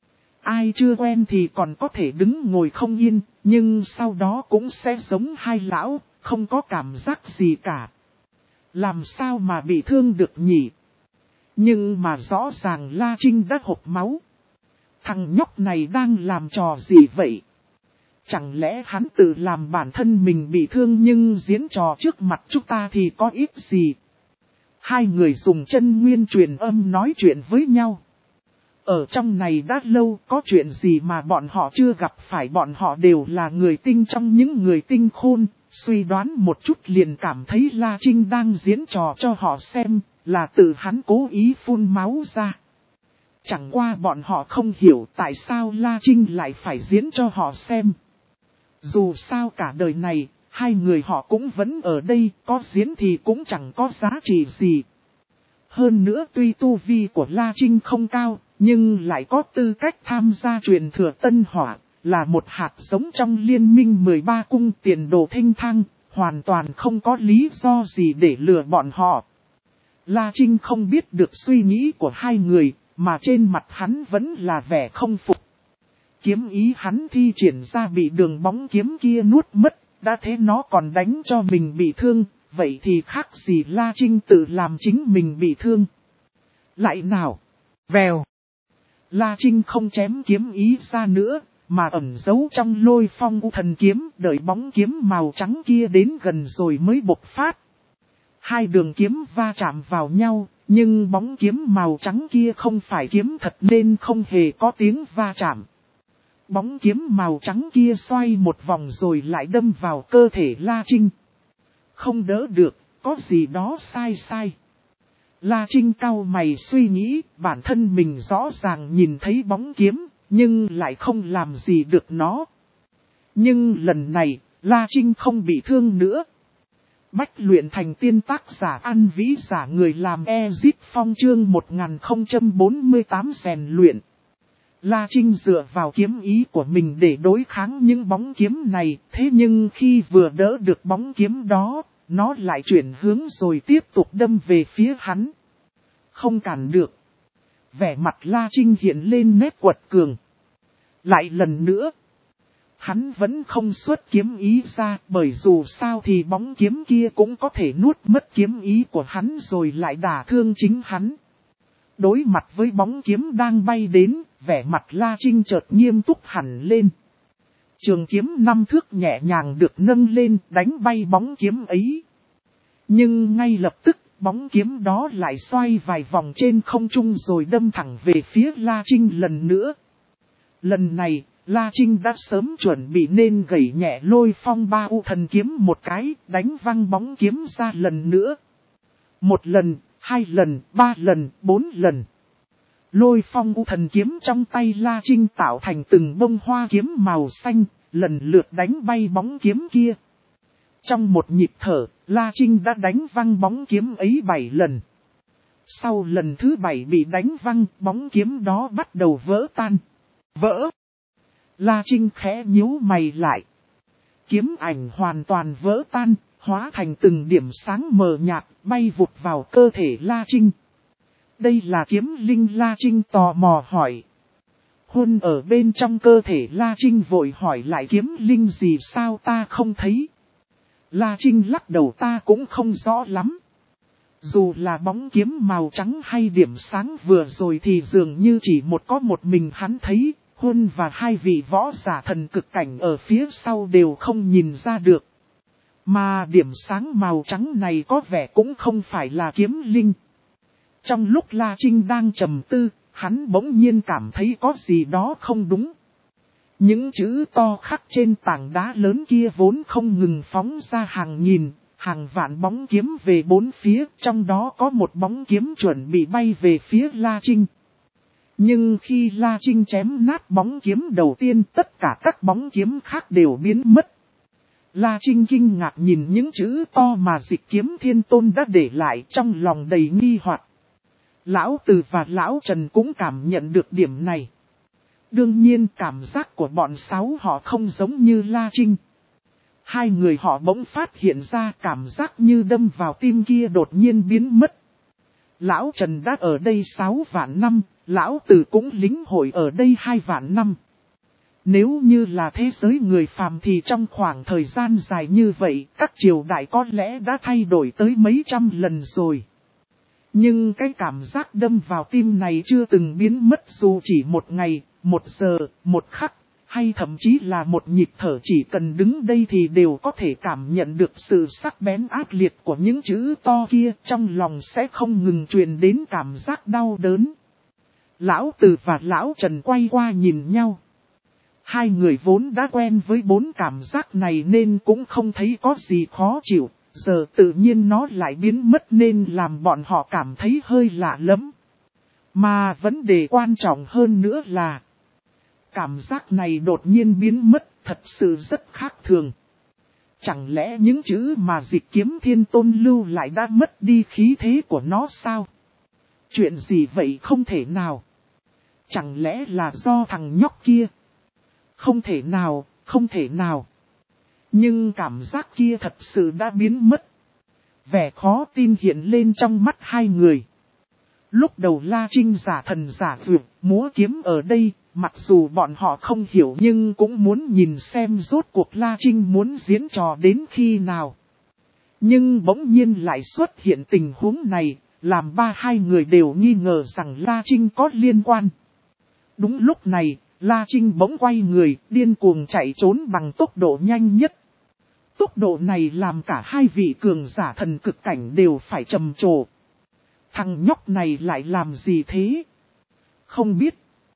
Ai chưa quen thì còn có thể đứng ngồi không yên, nhưng sau đó cũng sẽ giống hai lão, không có cảm giác gì cả. Làm sao mà bị thương được nhỉ? Nhưng mà rõ ràng La Trinh đã hộc máu. Thằng nhóc này đang làm trò gì vậy? Chẳng lẽ hắn tự làm bản thân mình bị thương nhưng diễn trò trước mặt chúng ta thì có ích gì? Hai người dùng chân nguyên truyền âm nói chuyện với nhau. Ở trong này đã lâu, có chuyện gì mà bọn họ chưa gặp phải, bọn họ đều là người tinh trong những người tinh khôn, suy đoán một chút liền cảm thấy La Trinh đang diễn trò cho họ xem, là tự hắn cố ý phun máu ra. Chẳng qua bọn họ không hiểu tại sao La Trinh lại phải diễn cho họ xem. Dù sao cả đời này, hai người họ cũng vẫn ở đây, có diễn thì cũng chẳng có giá trị gì. Hơn nữa tuy tu vi của La Trinh không cao, nhưng lại có tư cách tham gia truyền thừa Tân Hỏa, là một hạt giống trong liên minh mười ba cung, tiền đồ thênh thang, hoàn toàn không có lý do gì để lừa bọn họ. La Trinh không biết được suy nghĩ của hai người, mà trên mặt hắn vẫn là vẻ không phục. Kiếm ý hắn thi triển ra bị đường bóng kiếm kia nuốt mất, đã thế nó còn đánh cho mình bị thương, vậy thì khác gì La Trinh tự làm chính mình bị thương. Lại nào, vèo. La Trinh không chém kiếm ý ra nữa, mà ẩn giấu trong Lôi Phong U Thần Kiếm, đợi bóng kiếm màu trắng kia đến gần rồi mới bộc phát. Hai đường kiếm va chạm vào nhau, nhưng bóng kiếm màu trắng kia không phải kiếm thật nên không hề có tiếng va chạm. Bóng kiếm màu trắng kia xoay một vòng rồi lại đâm vào cơ thể La Trinh. Không đỡ được, có gì đó sai sai. La Trinh cau mày suy nghĩ, bản thân mình rõ ràng nhìn thấy bóng kiếm, nhưng lại không làm gì được nó. Nhưng lần này, La Trinh không bị thương nữa. Bách luyện thành tiên, tác giả An Vĩ, giả người làm Ezit Phong, chương một nghìn không trăm bốn mươi tám rèn luyện. La Trinh dựa vào kiếm ý của mình để đối kháng những bóng kiếm này, thế nhưng khi vừa đỡ được bóng kiếm đó, nó lại chuyển hướng rồi tiếp tục đâm về phía hắn. Không cản được. Vẻ mặt La Trinh hiện lên nét quật cường. Lại lần nữa. Hắn vẫn không xuất kiếm ý ra, bởi dù sao thì bóng kiếm kia cũng có thể nuốt mất kiếm ý của hắn rồi lại đả thương chính hắn. Đối mặt với bóng kiếm đang bay đến, vẻ mặt La Trinh chợt nghiêm túc hẳn lên. Trường kiếm năm thước nhẹ nhàng được nâng lên, đánh bay bóng kiếm ấy. Nhưng ngay lập tức, bóng kiếm đó lại xoay vài vòng trên không trung rồi đâm thẳng về phía La Trinh lần nữa. Lần này, La Trinh đã sớm chuẩn bị nên gẩy nhẹ Lôi Phong Ba U Thần Kiếm một cái, đánh văng bóng kiếm ra lần nữa. Một lần, hai lần, ba lần, bốn lần. Lôi Phong U Thần Kiếm trong tay La Trinh tạo thành từng bông hoa kiếm màu xanh, lần lượt đánh bay bóng kiếm kia. Trong một nhịp thở, La Trinh đã đánh văng bóng kiếm ấy bảy lần. Sau lần thứ bảy bị đánh văng, bóng kiếm đó bắt đầu vỡ tan. Vỡ! La Trinh khẽ nhíu mày lại. Kiếm ảnh hoàn toàn vỡ tan, hóa thành từng điểm sáng mờ nhạt, bay vụt vào cơ thể La Trinh. Đây là kiếm linh. La Trinh tò mò hỏi. Hôn ở bên trong cơ thể La Trinh vội hỏi lại kiếm linh gì sao ta không thấy. La Trinh lắc đầu ta cũng không rõ lắm. Dù là bóng kiếm màu trắng hay điểm sáng vừa rồi thì dường như chỉ một có một mình hắn thấy, Huân và hai vị võ giả thần cực cảnh ở phía sau đều không nhìn ra được. Mà điểm sáng màu trắng này có vẻ cũng không phải là kiếm linh. Trong lúc La Trinh đang trầm tư, hắn bỗng nhiên cảm thấy có gì đó không đúng. Những chữ to khắc trên tảng đá lớn kia vốn không ngừng phóng ra hàng nghìn, hàng vạn bóng kiếm về bốn phía, trong đó có một bóng kiếm chuẩn bị bay về phía La Trinh. Nhưng khi La Trinh chém nát bóng kiếm đầu tiên, tất cả các bóng kiếm khác đều biến mất. La Trinh kinh ngạc nhìn những chữ to mà Dịch Kiếm Thiên Tôn đã để lại, trong lòng đầy nghi hoặc. Lão Từ và Lão Trần cũng cảm nhận được điểm này. Đương nhiên cảm giác của bọn sáu họ không giống như La Trinh. Hai người họ bỗng phát hiện ra cảm giác như đâm vào tim kia đột nhiên biến mất. Lão Trần đã ở đây sáu vạn năm, Lão Từ cũng lính hội ở đây hai vạn năm. Nếu như là thế giới người phàm thì trong khoảng thời gian dài như vậy, các triều đại có lẽ đã thay đổi tới mấy trăm lần rồi. Nhưng cái cảm giác đâm vào tim này chưa từng biến mất dù chỉ một ngày, một giờ, một khắc, hay thậm chí là một nhịp thở, chỉ cần đứng đây thì đều có thể cảm nhận được sự sắc bén ác liệt của những chữ to kia, trong lòng sẽ không ngừng truyền đến cảm giác đau đớn. Lão Từ và Lão Trần quay qua nhìn nhau. Hai người vốn đã quen với bốn cảm giác này nên cũng không thấy có gì khó chịu, giờ tự nhiên nó lại biến mất nên làm bọn họ cảm thấy hơi lạ lắm. Mà vấn đề quan trọng hơn nữa là cảm giác này đột nhiên biến mất, thật sự rất khác thường. Chẳng lẽ những chữ mà Dịch Kiếm Thiên Tôn lưu lại đã mất đi khí thế của nó sao? Chuyện gì vậy không thể nào? Chẳng lẽ là do thằng nhóc kia? Không thể nào, không thể nào. Nhưng cảm giác kia thật sự đã biến mất. Vẻ khó tin hiện lên trong mắt hai người. Lúc đầu La Trinh giả thần giả vượt, múa kiếm ở đây, mặc dù bọn họ không hiểu nhưng cũng muốn nhìn xem rốt cuộc La Trinh muốn diễn trò đến khi nào. Nhưng bỗng nhiên lại xuất hiện tình huống này, làm ba hai người đều nghi ngờ rằng La Trinh có liên quan. Đúng lúc này, La Trinh bỗng quay người, điên cuồng chạy trốn bằng tốc độ nhanh nhất. Tốc độ này làm cả hai vị cường giả thần cực cảnh đều phải trầm trồ. Thằng nhóc này lại làm gì thế? Không biết.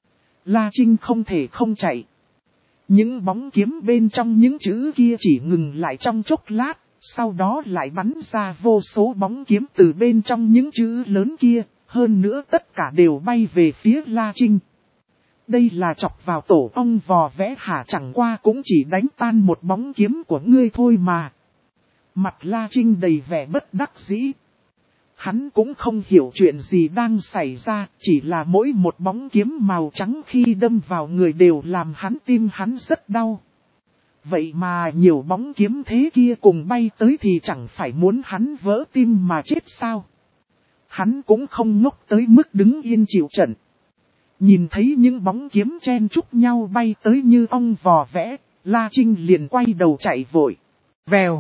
La Trinh không thể không chạy. Những bóng kiếm bên trong những chữ kia chỉ ngừng lại trong chốc lát, sau đó lại bắn ra vô số bóng kiếm từ bên trong những chữ lớn kia, hơn nữa tất cả đều bay về phía La Trinh. Đây là chọc vào tổ ong vò vẽ hả, chẳng qua cũng chỉ đánh tan một bóng kiếm của ngươi thôi mà. Mặt La Trinh đầy vẻ bất đắc dĩ. Hắn cũng không hiểu chuyện gì đang xảy ra, chỉ là mỗi một bóng kiếm màu trắng khi đâm vào người đều làm hắn tim hắn rất đau. Vậy mà nhiều bóng kiếm thế kia cùng bay tới thì chẳng phải muốn hắn vỡ tim mà chết sao? Hắn cũng không ngốc tới mức đứng yên chịu trận. Nhìn thấy những bóng kiếm chen chúc nhau bay tới như ong vò vẽ, La Trinh liền quay đầu chạy vội. Vèo!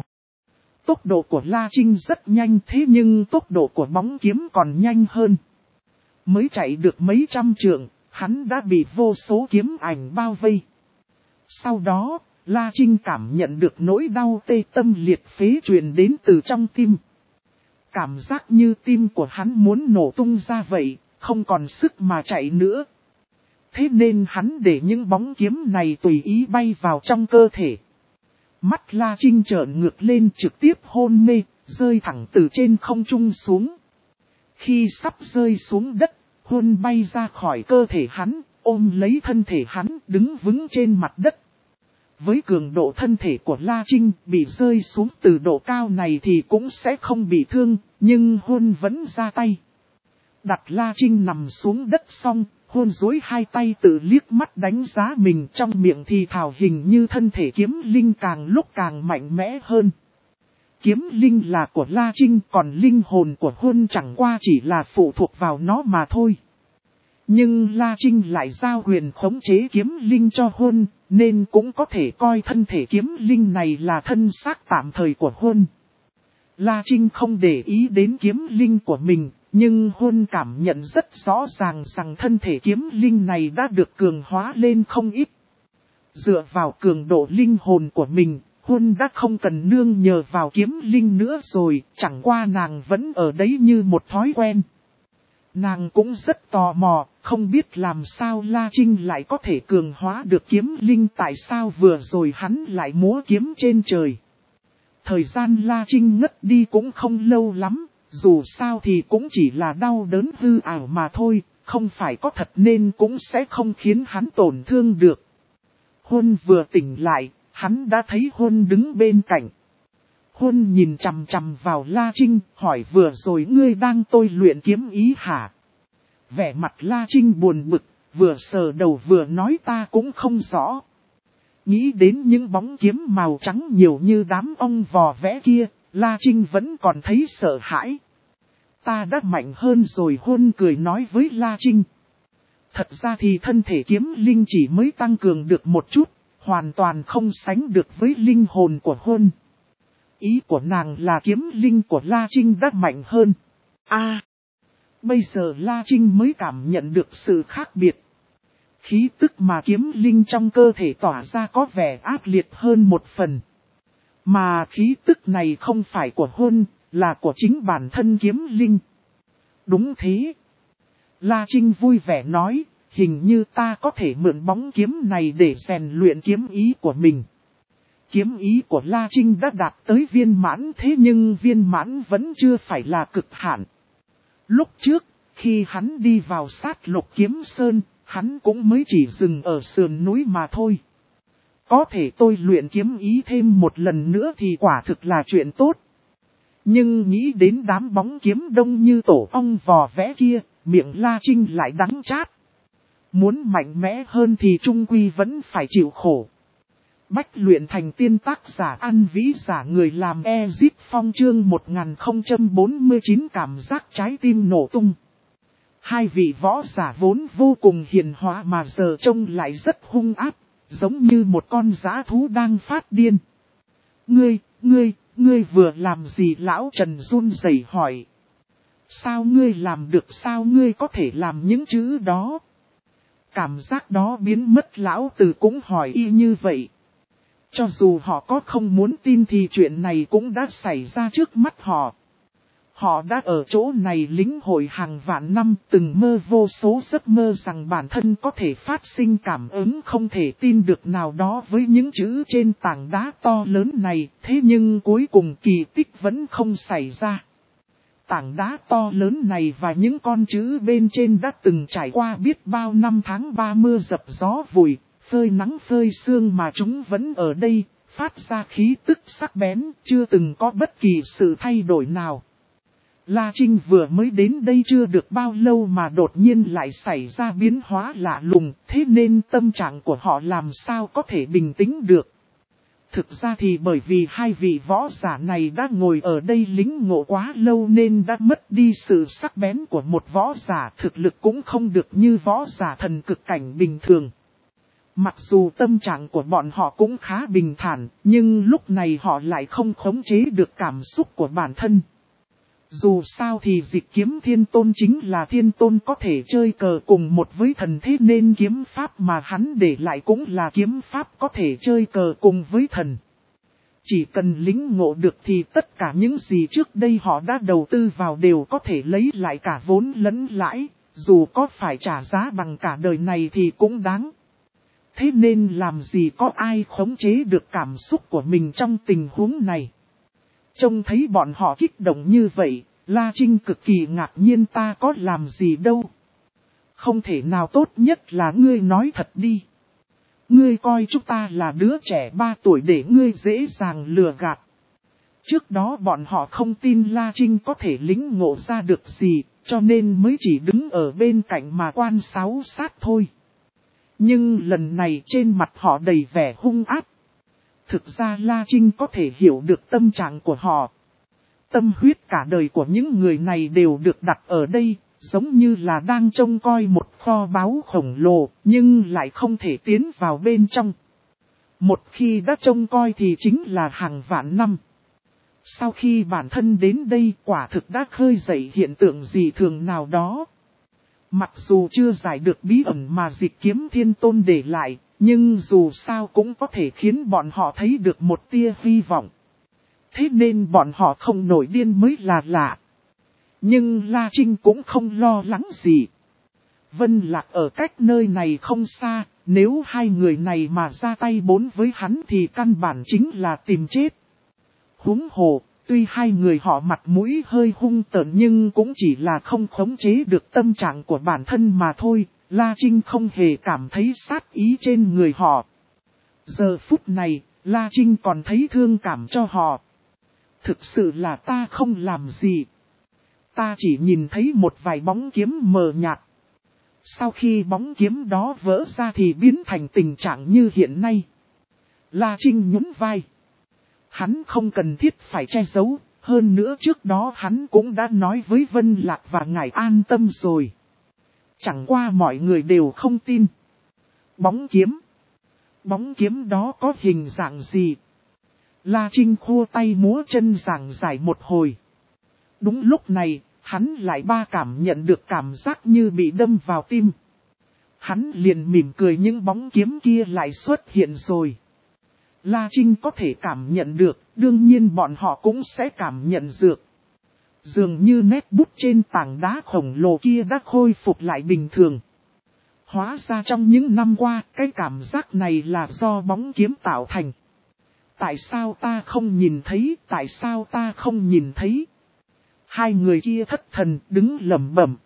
Tốc độ của La Trinh rất nhanh thế nhưng tốc độ của bóng kiếm còn nhanh hơn. Mới chạy được mấy trăm trượng, hắn đã bị vô số kiếm ảnh bao vây. Sau đó, La Trinh cảm nhận được nỗi đau tê tâm liệt phế truyền đến từ trong tim. Cảm giác như tim của hắn muốn nổ tung ra vậy, không còn sức mà chạy nữa. thế nên hắn để những bóng kiếm này tùy ý bay vào trong cơ thể. Mắt La Trinh trợn ngược lên trực tiếp hôn mê, rơi thẳng từ trên không trung xuống. Khi sắp rơi xuống đất, Huân bay ra khỏi cơ thể hắn, ôm lấy thân thể hắn đứng vững trên mặt đất. Với cường độ thân thể của La Trinh, bị rơi xuống từ độ cao này thì cũng sẽ không bị thương, nhưng Huân vẫn ra tay. Đặt La Trinh nằm xuống đất xong, Huân duỗi hai tay tự liếc mắt đánh giá mình, trong miệng thì thào hình như thân thể kiếm linh càng lúc càng mạnh mẽ hơn. Kiếm linh là của La Trinh, còn linh hồn của Huân chẳng qua chỉ là phụ thuộc vào nó mà thôi. Nhưng La Trinh lại giao quyền khống chế kiếm linh cho Huân, nên cũng có thể coi thân thể kiếm linh này là thân xác tạm thời của Huân. La Trinh không để ý đến kiếm linh của mình, nhưng Huân cảm nhận rất rõ ràng rằng thân thể kiếm linh này đã được cường hóa lên không ít. Dựa vào cường độ linh hồn của mình, Huân đã không cần nương nhờ vào kiếm linh nữa rồi, chẳng qua nàng vẫn ở đấy như một thói quen. Nàng cũng rất tò mò, không biết làm sao La Trinh lại có thể cường hóa được kiếm linh, tại sao vừa rồi hắn lại múa kiếm trên trời. Thời gian La Trinh ngất đi cũng không lâu lắm, dù sao thì cũng chỉ là đau đớn hư ảo mà thôi, không phải có thật nên cũng sẽ không khiến hắn tổn thương được. Huân vừa tỉnh lại, hắn đã thấy Huân đứng bên cạnh. Huân nhìn chằm chằm vào La Trinh, hỏi vừa rồi ngươi đang tôi luyện kiếm ý hả? Vẻ mặt La Trinh buồn bực, vừa sờ đầu vừa nói ta cũng không rõ. Nghĩ đến những bóng kiếm màu trắng nhiều như đám ong vò vẽ kia, La Trinh vẫn còn thấy sợ hãi. Ta đã mạnh hơn rồi, Huân cười nói với La Trinh. Thật ra thì thân thể kiếm linh chỉ mới tăng cường được một chút, hoàn toàn không sánh được với linh hồn của Huân. Ý của nàng là kiếm linh của La Trinh đã mạnh hơn. À, bây giờ La Trinh mới cảm nhận được sự khác biệt. Khí tức mà kiếm linh trong cơ thể tỏa ra có vẻ ác liệt hơn một phần. Mà khí tức này không phải của Huân, là của chính bản thân kiếm linh. Đúng thế. La Trinh vui vẻ nói, hình như ta có thể mượn bóng kiếm này để rèn luyện kiếm ý của mình. Kiếm ý của La Trinh đã đạt tới viên mãn, thế nhưng viên mãn vẫn chưa phải là cực hạn. Lúc trước, khi hắn đi vào sát Lục Kiếm Sơn, hắn cũng mới chỉ dừng ở sườn núi mà thôi. Có thể tôi luyện kiếm ý thêm một lần nữa thì quả thực là chuyện tốt. Nhưng nghĩ đến đám bóng kiếm đông như tổ ong vò vẽ kia, miệng La Trinh lại đắng chát. Muốn mạnh mẽ hơn thì chung quy vẫn phải chịu khổ. Bách luyện thành tiên, tác giả An Vĩ, giả người làm Ezip Phong, chương một nghìn không trăm bốn mươi chín cảm giác trái tim nổ tung. Hai vị võ giả vốn vô cùng hiền hòa mà giờ trông lại rất hung ác, giống như một con dã thú đang phát điên. Ngươi, ngươi, ngươi vừa làm gì? Lão Trần run rẩy hỏi. Sao ngươi làm được? Sao ngươi có thể làm những chữ đó? Cảm giác đó biến mất, lão tử cũng hỏi y như vậy. Cho dù họ có không muốn tin thì chuyện này cũng đã xảy ra trước mắt họ. Họ đã ở chỗ này lĩnh hội hàng vạn năm, từng mơ vô số giấc mơ rằng bản thân có thể phát sinh cảm ứng không thể tin được nào đó với những chữ trên tảng đá to lớn này, thế nhưng cuối cùng kỳ tích vẫn không xảy ra. Tảng đá to lớn này và những con chữ bên trên đã từng trải qua biết bao năm tháng ba mưa dập gió vùi, phơi nắng phơi sương mà chúng vẫn ở đây, phát ra khí tức sắc bén, chưa từng có bất kỳ sự thay đổi nào. La Trinh vừa mới đến đây chưa được bao lâu mà đột nhiên lại xảy ra biến hóa lạ lùng, thế nên tâm trạng của họ làm sao có thể bình tĩnh được. Thực ra thì bởi vì hai vị võ giả này đã ngồi ở đây lĩnh ngộ quá lâu nên đã mất đi sự sắc bén của một võ giả, thực lực cũng không được như võ giả thần cực cảnh bình thường. Mặc dù tâm trạng của bọn họ cũng khá bình thản, nhưng lúc này họ lại không khống chế được cảm xúc của bản thân. Dù sao thì Dịch Kiếm Thiên Tôn chính là thiên tôn có thể chơi cờ cùng một với thần, thế nên kiếm pháp mà hắn để lại cũng là kiếm pháp có thể chơi cờ cùng với thần. Chỉ cần lĩnh ngộ được thì tất cả những gì trước đây họ đã đầu tư vào đều có thể lấy lại cả vốn lẫn lãi. dù có phải trả giá bằng cả đời này thì cũng đáng. Thế nên làm gì có ai khống chế được cảm xúc của mình trong tình huống này. Trông thấy bọn họ kích động như vậy, La Trinh cực kỳ ngạc nhiên, ta có làm gì đâu. Không thể nào, tốt nhất là ngươi nói thật đi. Ngươi coi chúng ta là đứa trẻ ba tuổi để ngươi dễ dàng lừa gạt. Trước đó bọn họ không tin La Trinh có thể lĩnh ngộ ra được gì, cho nên mới chỉ đứng ở bên cạnh mà quan sáo sát thôi. Nhưng lần này trên mặt họ đầy vẻ hung ác. Thực ra La Trinh có thể hiểu được tâm trạng của họ. Tâm huyết cả đời của những người này đều được đặt ở đây, giống như là đang trông coi một kho báu khổng lồ, nhưng lại không thể tiến vào bên trong. Một khi đã trông coi thì chính là hàng vạn năm. Sau khi bản thân đến đây, quả thực đã khơi dậy hiện tượng dị thường nào đó. Mặc dù chưa giải được bí ẩn mà Dịch Kiếm Thiên Tôn để lại, nhưng dù sao cũng có thể khiến bọn họ thấy được một tia hy vọng. Thế nên bọn họ không nổi điên mới là lạ. Nhưng La Trinh cũng không lo lắng gì. Vân Lạc ở cách nơi này không xa, nếu hai người này mà ra tay bốn với hắn thì căn bản chính là tìm chết. Huống hồ, tuy hai người họ mặt mũi hơi hung tợn nhưng cũng chỉ là không khống chế được tâm trạng của bản thân mà thôi. La Trinh không hề cảm thấy sát ý trên người họ. Giờ phút này, La Trinh còn thấy thương cảm cho họ. Thực sự là ta không làm gì. Ta chỉ nhìn thấy một vài bóng kiếm mờ nhạt. Sau khi bóng kiếm đó vỡ ra thì biến thành tình trạng như hiện nay. La Trinh nhún vai. Hắn không cần thiết phải che giấu, hơn nữa trước đó hắn cũng đã nói với Vân Lạc và ngài an tâm rồi. Chẳng qua mọi người đều không tin. Bóng kiếm. Bóng kiếm đó có hình dạng gì? La Trinh khua tay múa chân giảng giải một hồi. Đúng lúc này, hắn lại ba cảm nhận được cảm giác như bị đâm vào tim. Hắn liền mỉm cười, những bóng kiếm kia lại xuất hiện rồi. La Trinh có thể cảm nhận được, đương nhiên bọn họ cũng sẽ cảm nhận được. Dường như nét bút trên tảng đá khổng lồ kia đã khôi phục lại bình thường. Hóa ra trong những năm qua, cái cảm giác này là do bóng kiếm tạo thành. Tại sao ta không nhìn thấy, tại sao ta không nhìn thấy? Hai người kia thất thần đứng lẩm bẩm.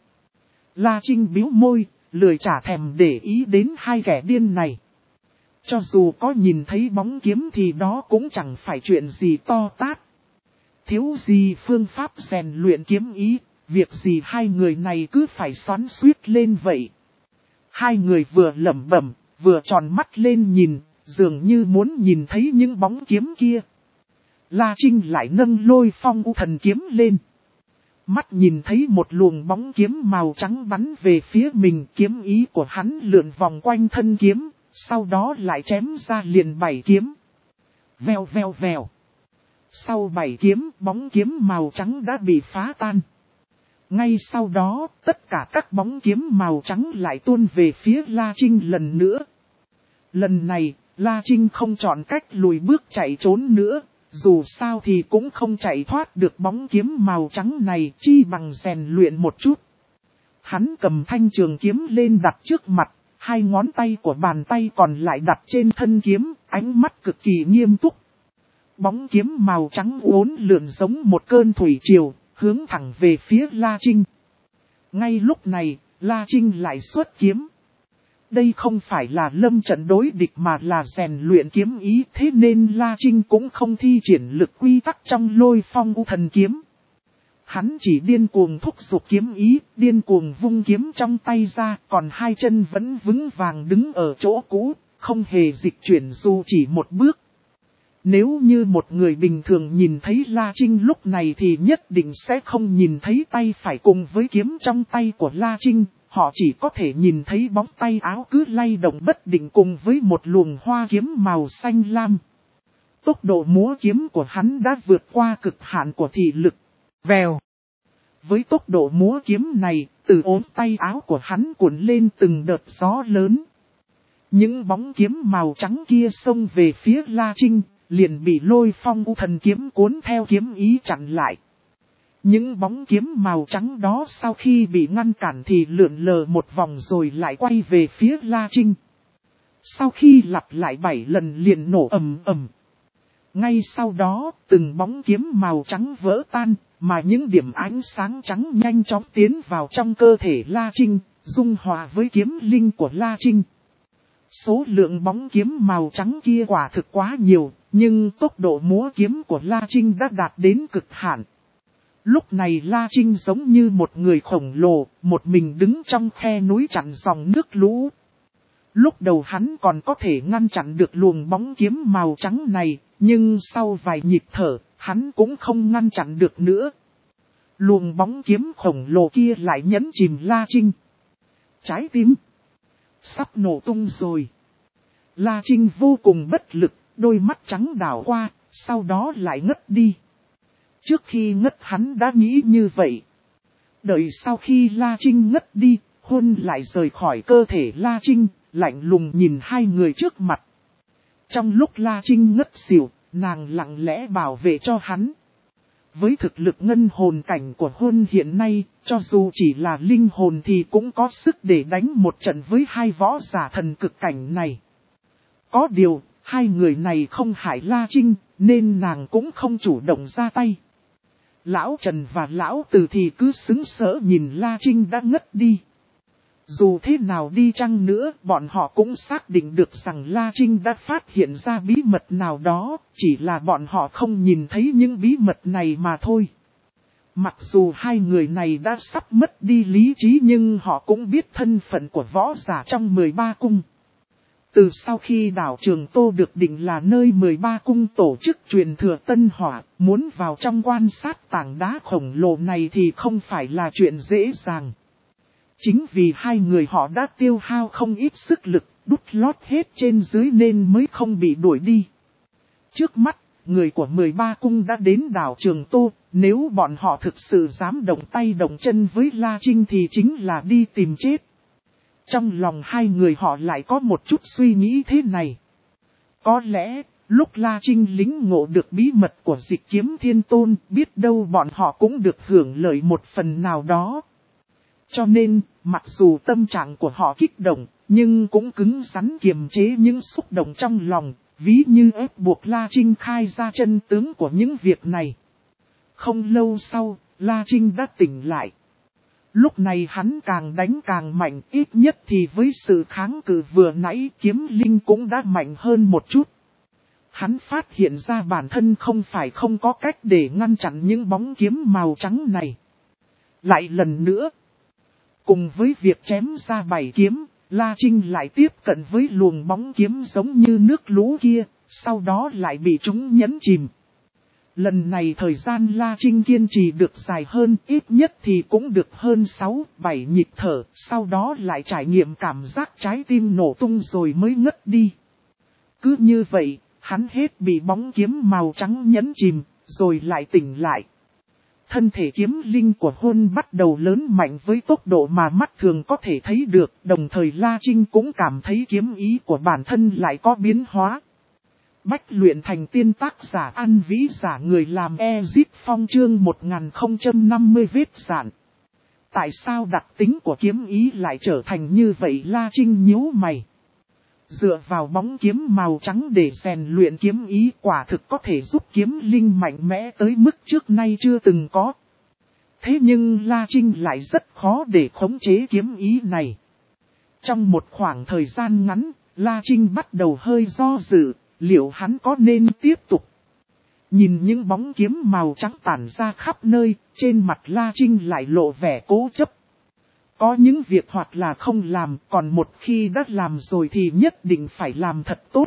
La Trinh bĩu môi, lười chả thèm để ý đến hai kẻ điên này. Cho dù có nhìn thấy bóng kiếm thì đó cũng chẳng phải chuyện gì to tát. Thiếu gì phương pháp rèn luyện kiếm ý, việc gì hai người này cứ phải xoắn xuýt lên vậy. Hai người vừa lẩm bẩm, vừa tròn mắt lên nhìn, dường như muốn nhìn thấy những bóng kiếm kia. La Trinh lại nâng Lôi Phong U Thần kiếm lên. Mắt nhìn thấy một luồng bóng kiếm màu trắng bắn về phía mình, kiếm ý của hắn lượn vòng quanh thân kiếm, sau đó lại chém ra liền bảy kiếm. Vèo vèo vèo. Sau bảy kiếm, bóng kiếm màu trắng đã bị phá tan. Ngay sau đó, tất cả các bóng kiếm màu trắng lại tuôn về phía La Trinh lần nữa. Lần này, La Trinh không chọn cách lùi bước chạy trốn nữa, dù sao thì cũng không chạy thoát được bóng kiếm màu trắng này, chi bằng rèn luyện một chút. Hắn cầm thanh trường kiếm lên đặt trước mặt, hai ngón tay của bàn tay còn lại đặt trên thân kiếm, ánh mắt cực kỳ nghiêm túc. Bóng kiếm màu trắng uốn lượn giống một cơn thủy triều, hướng thẳng về phía La Trinh. Ngay lúc này, La Trinh lại xuất kiếm. Đây không phải là lâm trận đối địch mà là rèn luyện kiếm ý, thế nên La Trinh cũng không thi triển lực quy tắc trong Lôi Phong U Thần kiếm. Hắn chỉ điên cuồng thúc giục kiếm ý, điên cuồng vung kiếm trong tay ra, còn hai chân vẫn vững vàng đứng ở chỗ cũ, không hề dịch chuyển dù chỉ một bước. Nếu như một người bình thường nhìn thấy La Trinh lúc này thì nhất định sẽ không nhìn thấy tay phải cùng với kiếm trong tay của La Trinh, họ chỉ có thể nhìn thấy bóng tay áo cứ lay động bất định cùng với một luồng hoa kiếm màu xanh lam. Tốc độ múa kiếm của hắn đã vượt qua cực hạn của thị lực. Vèo. Với tốc độ múa kiếm này, từ ốm tay áo của hắn cuộn lên từng đợt gió lớn. Những bóng kiếm màu trắng kia xông về phía La Trinh, liền bị Lôi Phong U Thần kiếm cuốn theo kiếm ý chặn lại. Những bóng kiếm màu trắng đó sau khi bị ngăn cản thì lượn lờ một vòng rồi lại quay về phía La Trinh. Sau khi lặp lại bảy lần liền nổ ầm ầm. Ngay sau đó, từng bóng kiếm màu trắng vỡ tan, mà những điểm ánh sáng trắng nhanh chóng tiến vào trong cơ thể La Trinh, dung hòa với kiếm linh của La Trinh. Số lượng bóng kiếm màu trắng kia quả thực quá nhiều, nhưng tốc độ múa kiếm của La Trinh đã đạt đến cực hạn. Lúc này La Trinh giống như một người khổng lồ, một mình đứng trong khe núi chặn dòng nước lũ. Lúc đầu hắn còn có thể ngăn chặn được luồng bóng kiếm màu trắng này, nhưng sau vài nhịp thở, hắn cũng không ngăn chặn được nữa. Luồng bóng kiếm khổng lồ kia lại nhấn chìm La Trinh. Trái tim sắp nổ tung rồi. La Trinh vô cùng bất lực, đôi mắt trắng đảo qua, sau đó lại ngất đi. Trước khi ngất hắn đã nghĩ như vậy. Đợi sau khi La Trinh ngất đi, hôn lại rời khỏi cơ thể La Trinh, lạnh lùng nhìn hai người trước mặt. Trong lúc La Trinh ngất xỉu, nàng lặng lẽ bảo vệ cho hắn. Với thực lực ngân hồn cảnh của hôn hiện nay, cho dù chỉ là linh hồn thì cũng có sức để đánh một trận với hai võ giả thần cực cảnh này. Có điều, hai người này không hại La Trinh, nên nàng cũng không chủ động ra tay. Lão Trần và Lão Từ thì cứ sững sỡ nhìn La Trinh đã ngất đi. Dù thế nào đi chăng nữa, bọn họ cũng xác định được rằng La Trinh đã phát hiện ra bí mật nào đó, chỉ là bọn họ không nhìn thấy những bí mật này mà thôi. Mặc dù hai người này đã sắp mất đi lý trí nhưng họ cũng biết thân phận của võ giả trong mười ba cung. Từ sau khi đảo Trường Tô được định là nơi mười ba cung tổ chức truyền thừa Tân Hỏa, muốn vào trong quan sát tảng đá khổng lồ này thì không phải là chuyện dễ dàng. Chính vì hai người họ đã tiêu hao không ít sức lực, đút lót hết trên dưới nên mới không bị đuổi đi. Trước mắt, người của mười ba cung đã đến đảo Trường Tô, nếu bọn họ thực sự dám động tay động chân với La Trinh thì chính là đi tìm chết. Trong lòng hai người họ lại có một chút suy nghĩ thế này. Có lẽ, lúc La Trinh lính ngộ được bí mật của Dịch Kiếm Thiên Tôn, biết đâu bọn họ cũng được hưởng lợi một phần nào đó. Cho nên, mặc dù tâm trạng của họ kích động, nhưng cũng cứng rắn kiềm chế những xúc động trong lòng, ví như ép buộc La Trinh khai ra chân tướng của những việc này. Không lâu sau, La Trinh đã tỉnh lại. Lúc này hắn càng đánh càng mạnh, ít nhất thì với sự kháng cự vừa nãy kiếm linh cũng đã mạnh hơn một chút. Hắn phát hiện ra bản thân không phải không có cách để ngăn chặn những bóng kiếm màu trắng này. Lại lần nữa, cùng với việc chém ra bảy kiếm, La Trinh lại tiếp cận với luồng bóng kiếm giống như nước lũ kia, sau đó lại bị chúng nhấn chìm. Lần này thời gian La Trinh kiên trì được dài hơn, ít nhất thì cũng được hơn sáu bảy nhịp thở, sau đó lại trải nghiệm cảm giác trái tim nổ tung rồi mới ngất đi. Cứ như vậy, hắn hết bị bóng kiếm màu trắng nhấn chìm, rồi lại tỉnh lại. Thân thể kiếm linh của hôn bắt đầu lớn mạnh với tốc độ mà mắt thường có thể thấy được, đồng thời La Trinh cũng cảm thấy kiếm ý của bản thân lại có biến hóa. Bách luyện thành tiên tác giả An Vĩ giả người làm Ezip Phong chương một nghìn không trăm năm mươi vết dạn. Tại sao đặc tính của kiếm ý lại trở thành như vậy? La Trinh nhíu mày. Dựa vào bóng kiếm màu trắng để rèn luyện kiếm ý quả thực có thể giúp kiếm linh mạnh mẽ tới mức trước nay chưa từng có. Thế nhưng La Trinh lại rất khó để khống chế kiếm ý này. Trong một khoảng thời gian ngắn, La Trinh bắt đầu hơi do dự, liệu hắn có nên tiếp tục? Nhìn những bóng kiếm màu trắng tản ra khắp nơi, trên mặt La Trinh lại lộ vẻ cố chấp. Có những việc hoặc là không làm, còn một khi đã làm rồi thì nhất định phải làm thật tốt.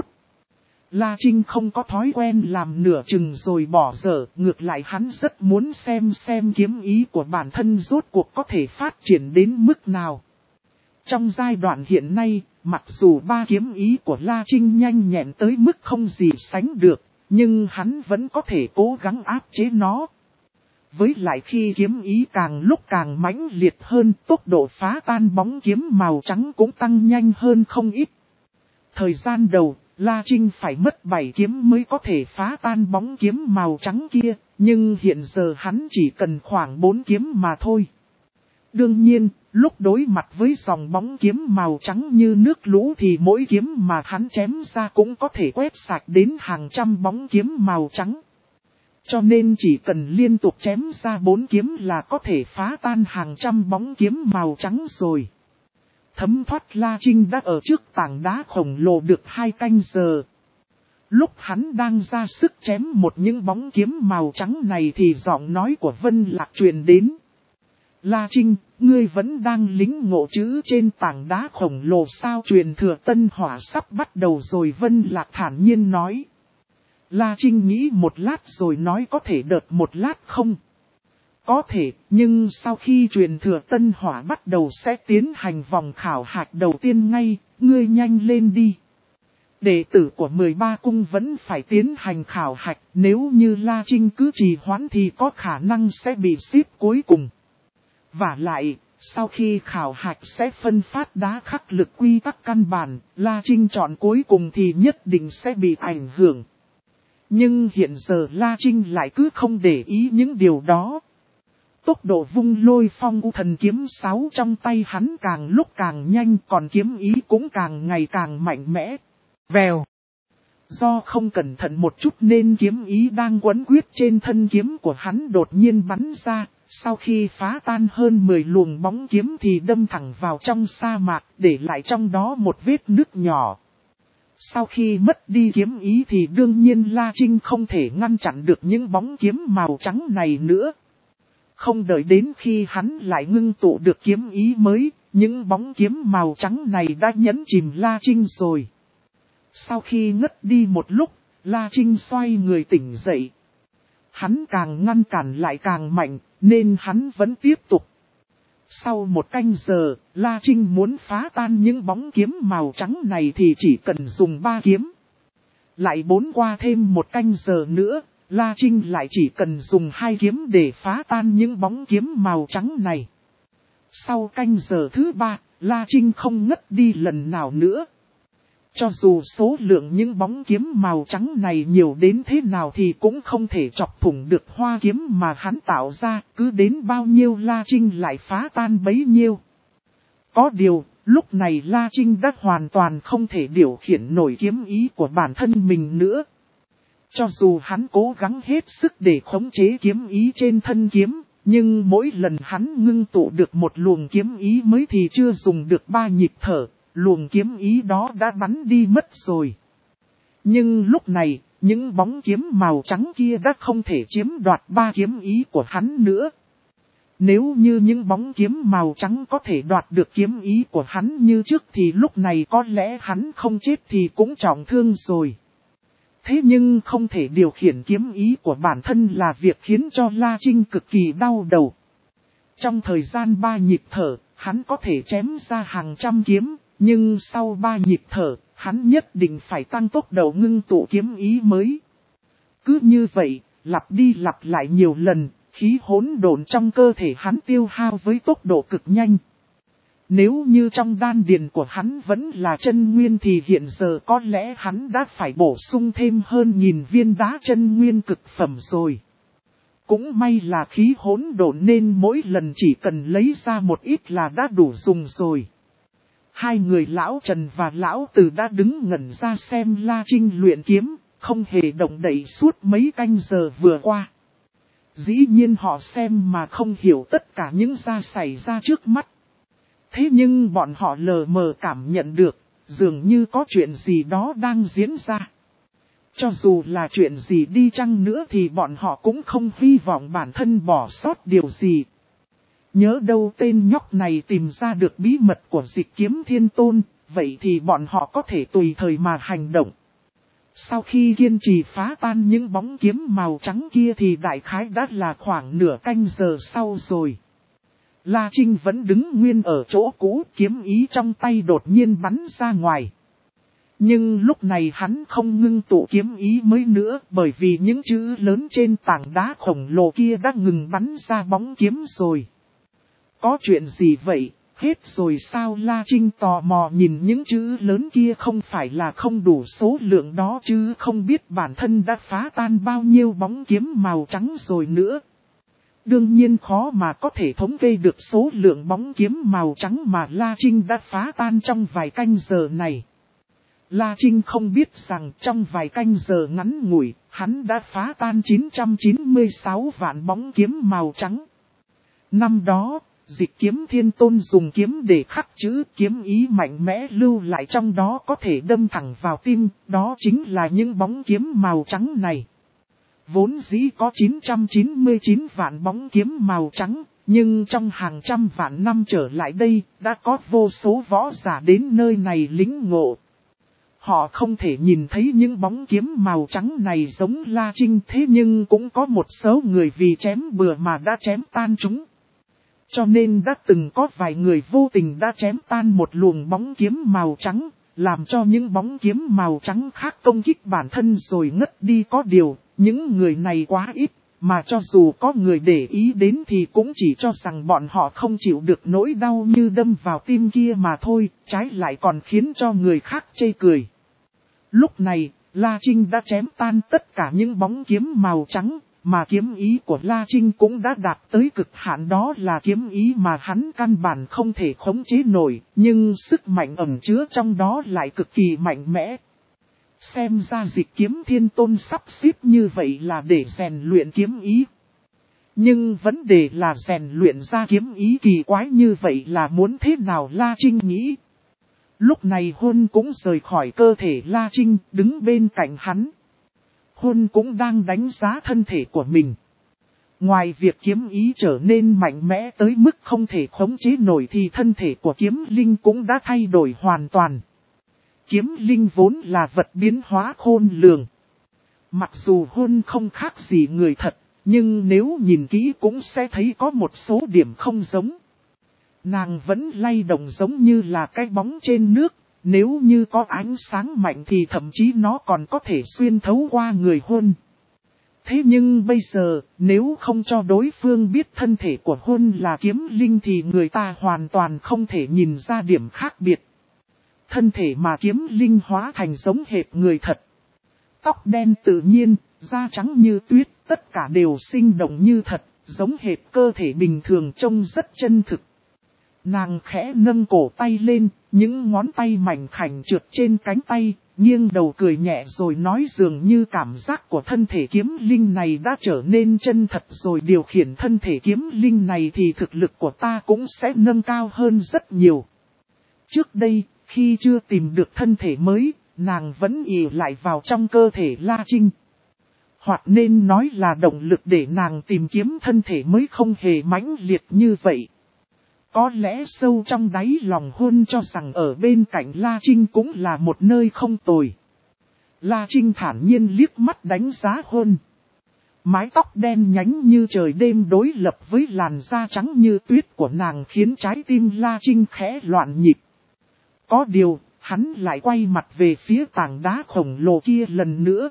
La Trinh không có thói quen làm nửa chừng rồi bỏ dở, ngược lại hắn rất muốn xem xem kiếm ý của bản thân rốt cuộc có thể phát triển đến mức nào. Trong giai đoạn hiện nay, mặc dù ba kiếm ý của La Trinh nhanh nhẹn tới mức không gì sánh được, nhưng hắn vẫn có thể cố gắng áp chế nó. Với lại khi kiếm ý càng lúc càng mãnh liệt hơn, tốc độ phá tan bóng kiếm màu trắng cũng tăng nhanh hơn không ít. Thời gian đầu, La Trinh phải mất bảy kiếm mới có thể phá tan bóng kiếm màu trắng kia, nhưng hiện giờ hắn chỉ cần khoảng bốn kiếm mà thôi. Đương nhiên, lúc đối mặt với dòng bóng kiếm màu trắng như nước lũ thì mỗi kiếm mà hắn chém ra cũng có thể quét sạch đến hàng trăm bóng kiếm màu trắng. Cho nên chỉ cần liên tục chém ra bốn kiếm là có thể phá tan hàng trăm bóng kiếm màu trắng rồi. Thấm thoát La Trinh đã ở trước tảng đá khổng lồ được hai canh giờ. Lúc hắn đang ra sức chém một những bóng kiếm màu trắng này thì giọng nói của Vân Lạc truyền đến. La Trinh, ngươi vẫn đang lính ngộ chữ trên tảng đá khổng lồ sao? Truyền thừa tân hỏa sắp bắt đầu rồi, Vân Lạc thản nhiên nói. La Trinh nghĩ một lát rồi nói có thể đợt một lát không? Có thể, nhưng sau khi truyền thừa tân hỏa bắt đầu sẽ tiến hành vòng khảo hạch đầu tiên ngay, ngươi nhanh lên đi. Đệ tử của mười ba cung vẫn phải tiến hành khảo hạch, nếu như La Trinh cứ trì hoãn thì có khả năng sẽ bị xếp cuối cùng. Và lại, sau khi khảo hạch sẽ phân phát đá khắc lực quy tắc căn bản, La Trinh chọn cuối cùng thì nhất định sẽ bị ảnh hưởng. Nhưng hiện giờ La Trinh lại cứ không để ý những điều đó. Tốc độ vung lôi phong u thần kiếm sáu trong tay hắn càng lúc càng nhanh, còn kiếm ý cũng càng ngày càng mạnh mẽ. Vèo. Do không cẩn thận một chút nên kiếm ý đang quấn quyết trên thân kiếm của hắn đột nhiên bắn ra. Sau khi phá tan hơn mười luồng bóng kiếm thì đâm thẳng vào trong sa mạc, để lại trong đó một vết nứt nhỏ. Sau khi mất đi kiếm ý thì đương nhiên La Trinh không thể ngăn chặn được những bóng kiếm màu trắng này nữa. Không đợi đến khi hắn lại ngưng tụ được kiếm ý mới, những bóng kiếm màu trắng này đã nhấn chìm La Trinh rồi. Sau khi ngất đi một lúc, La Trinh xoay người tỉnh dậy. Hắn càng ngăn cản lại càng mạnh, nên hắn vẫn tiếp tục. Sau một canh giờ, La Trinh muốn phá tan những bóng kiếm màu trắng này thì chỉ cần dùng ba kiếm. Lại bốn qua thêm một canh giờ nữa, La Trinh lại chỉ cần dùng hai kiếm để phá tan những bóng kiếm màu trắng này. Sau canh giờ thứ ba, La Trinh không ngất đi lần nào nữa. Cho dù số lượng những bóng kiếm màu trắng này nhiều đến thế nào thì cũng không thể chọc thủng được hoa kiếm mà hắn tạo ra, cứ đến bao nhiêu La Trinh lại phá tan bấy nhiêu. Có điều, lúc này La Trinh đã hoàn toàn không thể điều khiển nổi kiếm ý của bản thân mình nữa. Cho dù hắn cố gắng hết sức để khống chế kiếm ý trên thân kiếm, nhưng mỗi lần hắn ngưng tụ được một luồng kiếm ý mới thì chưa dùng được ba nhịp thở. Luồng kiếm ý đó đã bắn đi mất rồi. Nhưng lúc này, những bóng kiếm màu trắng kia đã không thể chiếm đoạt ba kiếm ý của hắn nữa. Nếu như những bóng kiếm màu trắng có thể đoạt được kiếm ý của hắn như trước thì lúc này có lẽ hắn không chết thì cũng trọng thương rồi. Thế nhưng không thể điều khiển kiếm ý của bản thân là việc khiến cho La Trinh cực kỳ đau đầu. Trong thời gian ba nhịp thở, hắn có thể chém ra hàng trăm kiếm. Nhưng sau ba nhịp thở, hắn nhất định phải tăng tốc độ ngưng tụ kiếm ý mới. Cứ như vậy, lặp đi lặp lại nhiều lần, khí hỗn độn trong cơ thể hắn tiêu hao với tốc độ cực nhanh. Nếu như trong đan điền của hắn vẫn là chân nguyên thì hiện giờ có lẽ hắn đã phải bổ sung thêm hơn nghìn viên đá chân nguyên cực phẩm rồi. Cũng may là khí hỗn độn nên mỗi lần chỉ cần lấy ra một ít là đã đủ dùng rồi. Hai người lão Trần và lão Từ đã đứng ngẩn ra xem La Trinh luyện kiếm, không hề động đậy suốt mấy canh giờ vừa qua. Dĩ nhiên họ xem mà không hiểu tất cả những gì xảy ra trước mắt. Thế nhưng bọn họ lờ mờ cảm nhận được, dường như có chuyện gì đó đang diễn ra. Cho dù là chuyện gì đi chăng nữa thì bọn họ cũng không hy vọng bản thân bỏ sót điều gì. Nhớ đâu tên nhóc này tìm ra được bí mật của Dịch Kiếm Thiên Tôn, vậy thì bọn họ có thể tùy thời mà hành động. Sau khi kiên trì phá tan những bóng kiếm màu trắng kia thì đại khái đã là khoảng nửa canh giờ sau rồi. La Trinh vẫn đứng nguyên ở chỗ cũ, kiếm ý trong tay đột nhiên bắn ra ngoài. Nhưng lúc này hắn không ngưng tụ kiếm ý mới nữa bởi vì những chữ lớn trên tảng đá khổng lồ kia đã ngừng bắn ra bóng kiếm rồi. Có chuyện gì vậy? Hết rồi sao? La Trinh tò mò nhìn những chữ lớn kia, không phải là không đủ số lượng đó chứ, không biết bản thân đã phá tan bao nhiêu bóng kiếm màu trắng rồi nữa. Đương nhiên khó mà có thể thống kê được số lượng bóng kiếm màu trắng mà La Trinh đã phá tan trong vài canh giờ này. La Trinh không biết rằng trong vài canh giờ ngắn ngủi, hắn đã phá tan chín trăm chín mươi sáu vạn bóng kiếm màu trắng. Năm đó, Dịch Kiếm Thiên Tôn dùng kiếm để khắc chữ, kiếm ý mạnh mẽ lưu lại trong đó có thể đâm thẳng vào tim, đó chính là những bóng kiếm màu trắng này. Vốn dĩ có chín trăm chín mươi chín vạn bóng kiếm màu trắng, nhưng trong hàng trăm vạn năm trở lại đây, đã có vô số võ giả đến nơi này lĩnh ngộ. Họ không thể nhìn thấy những bóng kiếm màu trắng này giống La Trinh, thế nhưng cũng có một số người vì chém bừa mà đã chém tan chúng. Cho nên đã từng có vài người vô tình đã chém tan một luồng bóng kiếm màu trắng, làm cho những bóng kiếm màu trắng khác công kích bản thân rồi ngất đi. Có điều, những người này quá ít, mà cho dù có người để ý đến thì cũng chỉ cho rằng bọn họ không chịu được nỗi đau như đâm vào tim kia mà thôi, trái lại còn khiến cho người khác chê cười. Lúc này, La Trinh đã chém tan tất cả những bóng kiếm màu trắng, mà kiếm ý của La Trinh cũng đã đạt tới cực hạn, đó là kiếm ý mà hắn căn bản không thể khống chế nổi, nhưng sức mạnh ẩn chứa trong đó lại cực kỳ mạnh mẽ. Xem ra Dịch Kiếm Thiên Tôn sắp xếp như vậy là để rèn luyện kiếm ý. Nhưng vấn đề là rèn luyện ra kiếm ý kỳ quái như vậy là muốn thế nào, La Trinh nghĩ. Lúc này Hôn cũng rời khỏi cơ thể La Trinh, đứng bên cạnh hắn. Hôn cũng đang đánh giá thân thể của mình. Ngoài việc kiếm ý trở nên mạnh mẽ tới mức không thể khống chế nổi thì thân thể của kiếm linh cũng đã thay đổi hoàn toàn. Kiếm linh vốn là vật biến hóa khôn lường. Mặc dù Hôn không khác gì người thật, nhưng nếu nhìn kỹ cũng sẽ thấy có một số điểm không giống. Nàng vẫn lay động giống như là cái bóng trên nước, nếu như có ánh sáng mạnh thì thậm chí nó còn có thể xuyên thấu qua người Hôn. Thế nhưng bây giờ, nếu không cho đối phương biết thân thể của Hôn là kiếm linh thì người ta hoàn toàn không thể nhìn ra điểm khác biệt. Thân thể mà kiếm linh hóa thành giống hệt người thật. Tóc đen tự nhiên, da trắng như tuyết, tất cả đều sinh động như thật, giống hệt cơ thể bình thường, trông rất chân thực. Nàng khẽ nâng cổ tay lên, những ngón tay mảnh khảnh trượt trên cánh tay, nghiêng đầu cười nhẹ rồi nói dường như cảm giác của thân thể kiếm linh này đã trở nên chân thật rồi, điều khiển thân thể kiếm linh này thì thực lực của ta cũng sẽ nâng cao hơn rất nhiều. Trước đây, khi chưa tìm được thân thể mới, nàng vẫn ỷ lại vào trong cơ thể La Trinh. Hoặc nên nói là động lực để nàng tìm kiếm thân thể mới không hề mãnh liệt như vậy. Có lẽ sâu trong đáy lòng Hôn cho rằng ở bên cạnh La Trinh cũng là một nơi không tồi. La Trinh thản nhiên liếc mắt đánh giá Hôn. Mái tóc đen nhánh như trời đêm đối lập với làn da trắng như tuyết của nàng khiến trái tim La Trinh khẽ loạn nhịp. Có điều, hắn lại quay mặt về phía tảng đá khổng lồ kia lần nữa.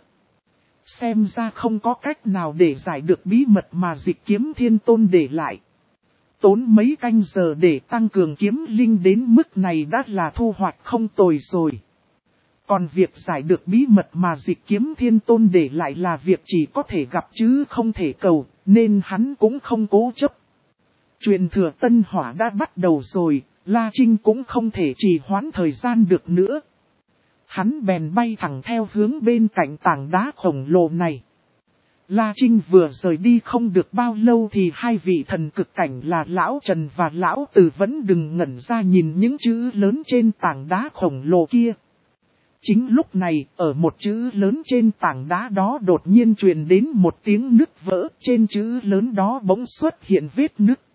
Xem ra không có cách nào để giải được bí mật mà Dịch Kiếm Thiên Tôn để lại. Tốn mấy canh giờ để tăng cường kiếm linh đến mức này đã là thu hoạch không tồi rồi. Còn việc giải được bí mật mà Dịch Kiếm Thiên Tôn để lại là việc chỉ có thể gặp chứ không thể cầu, nên hắn cũng không cố chấp. Truyền thừa tân hỏa đã bắt đầu rồi, La Trinh cũng không thể trì hoãn thời gian được nữa. Hắn bèn bay thẳng theo hướng bên cạnh tảng đá khổng lồ này. La Trinh vừa rời đi không được bao lâu thì hai vị thần cực cảnh là Lão Trần và Lão Từ vẫn đừng ngẩn ra nhìn những chữ lớn trên tảng đá khổng lồ kia. Chính lúc này, ở một chữ lớn trên tảng đá đó đột nhiên truyền đến một tiếng nứt vỡ, trên chữ lớn đó bỗng xuất hiện vết nứt.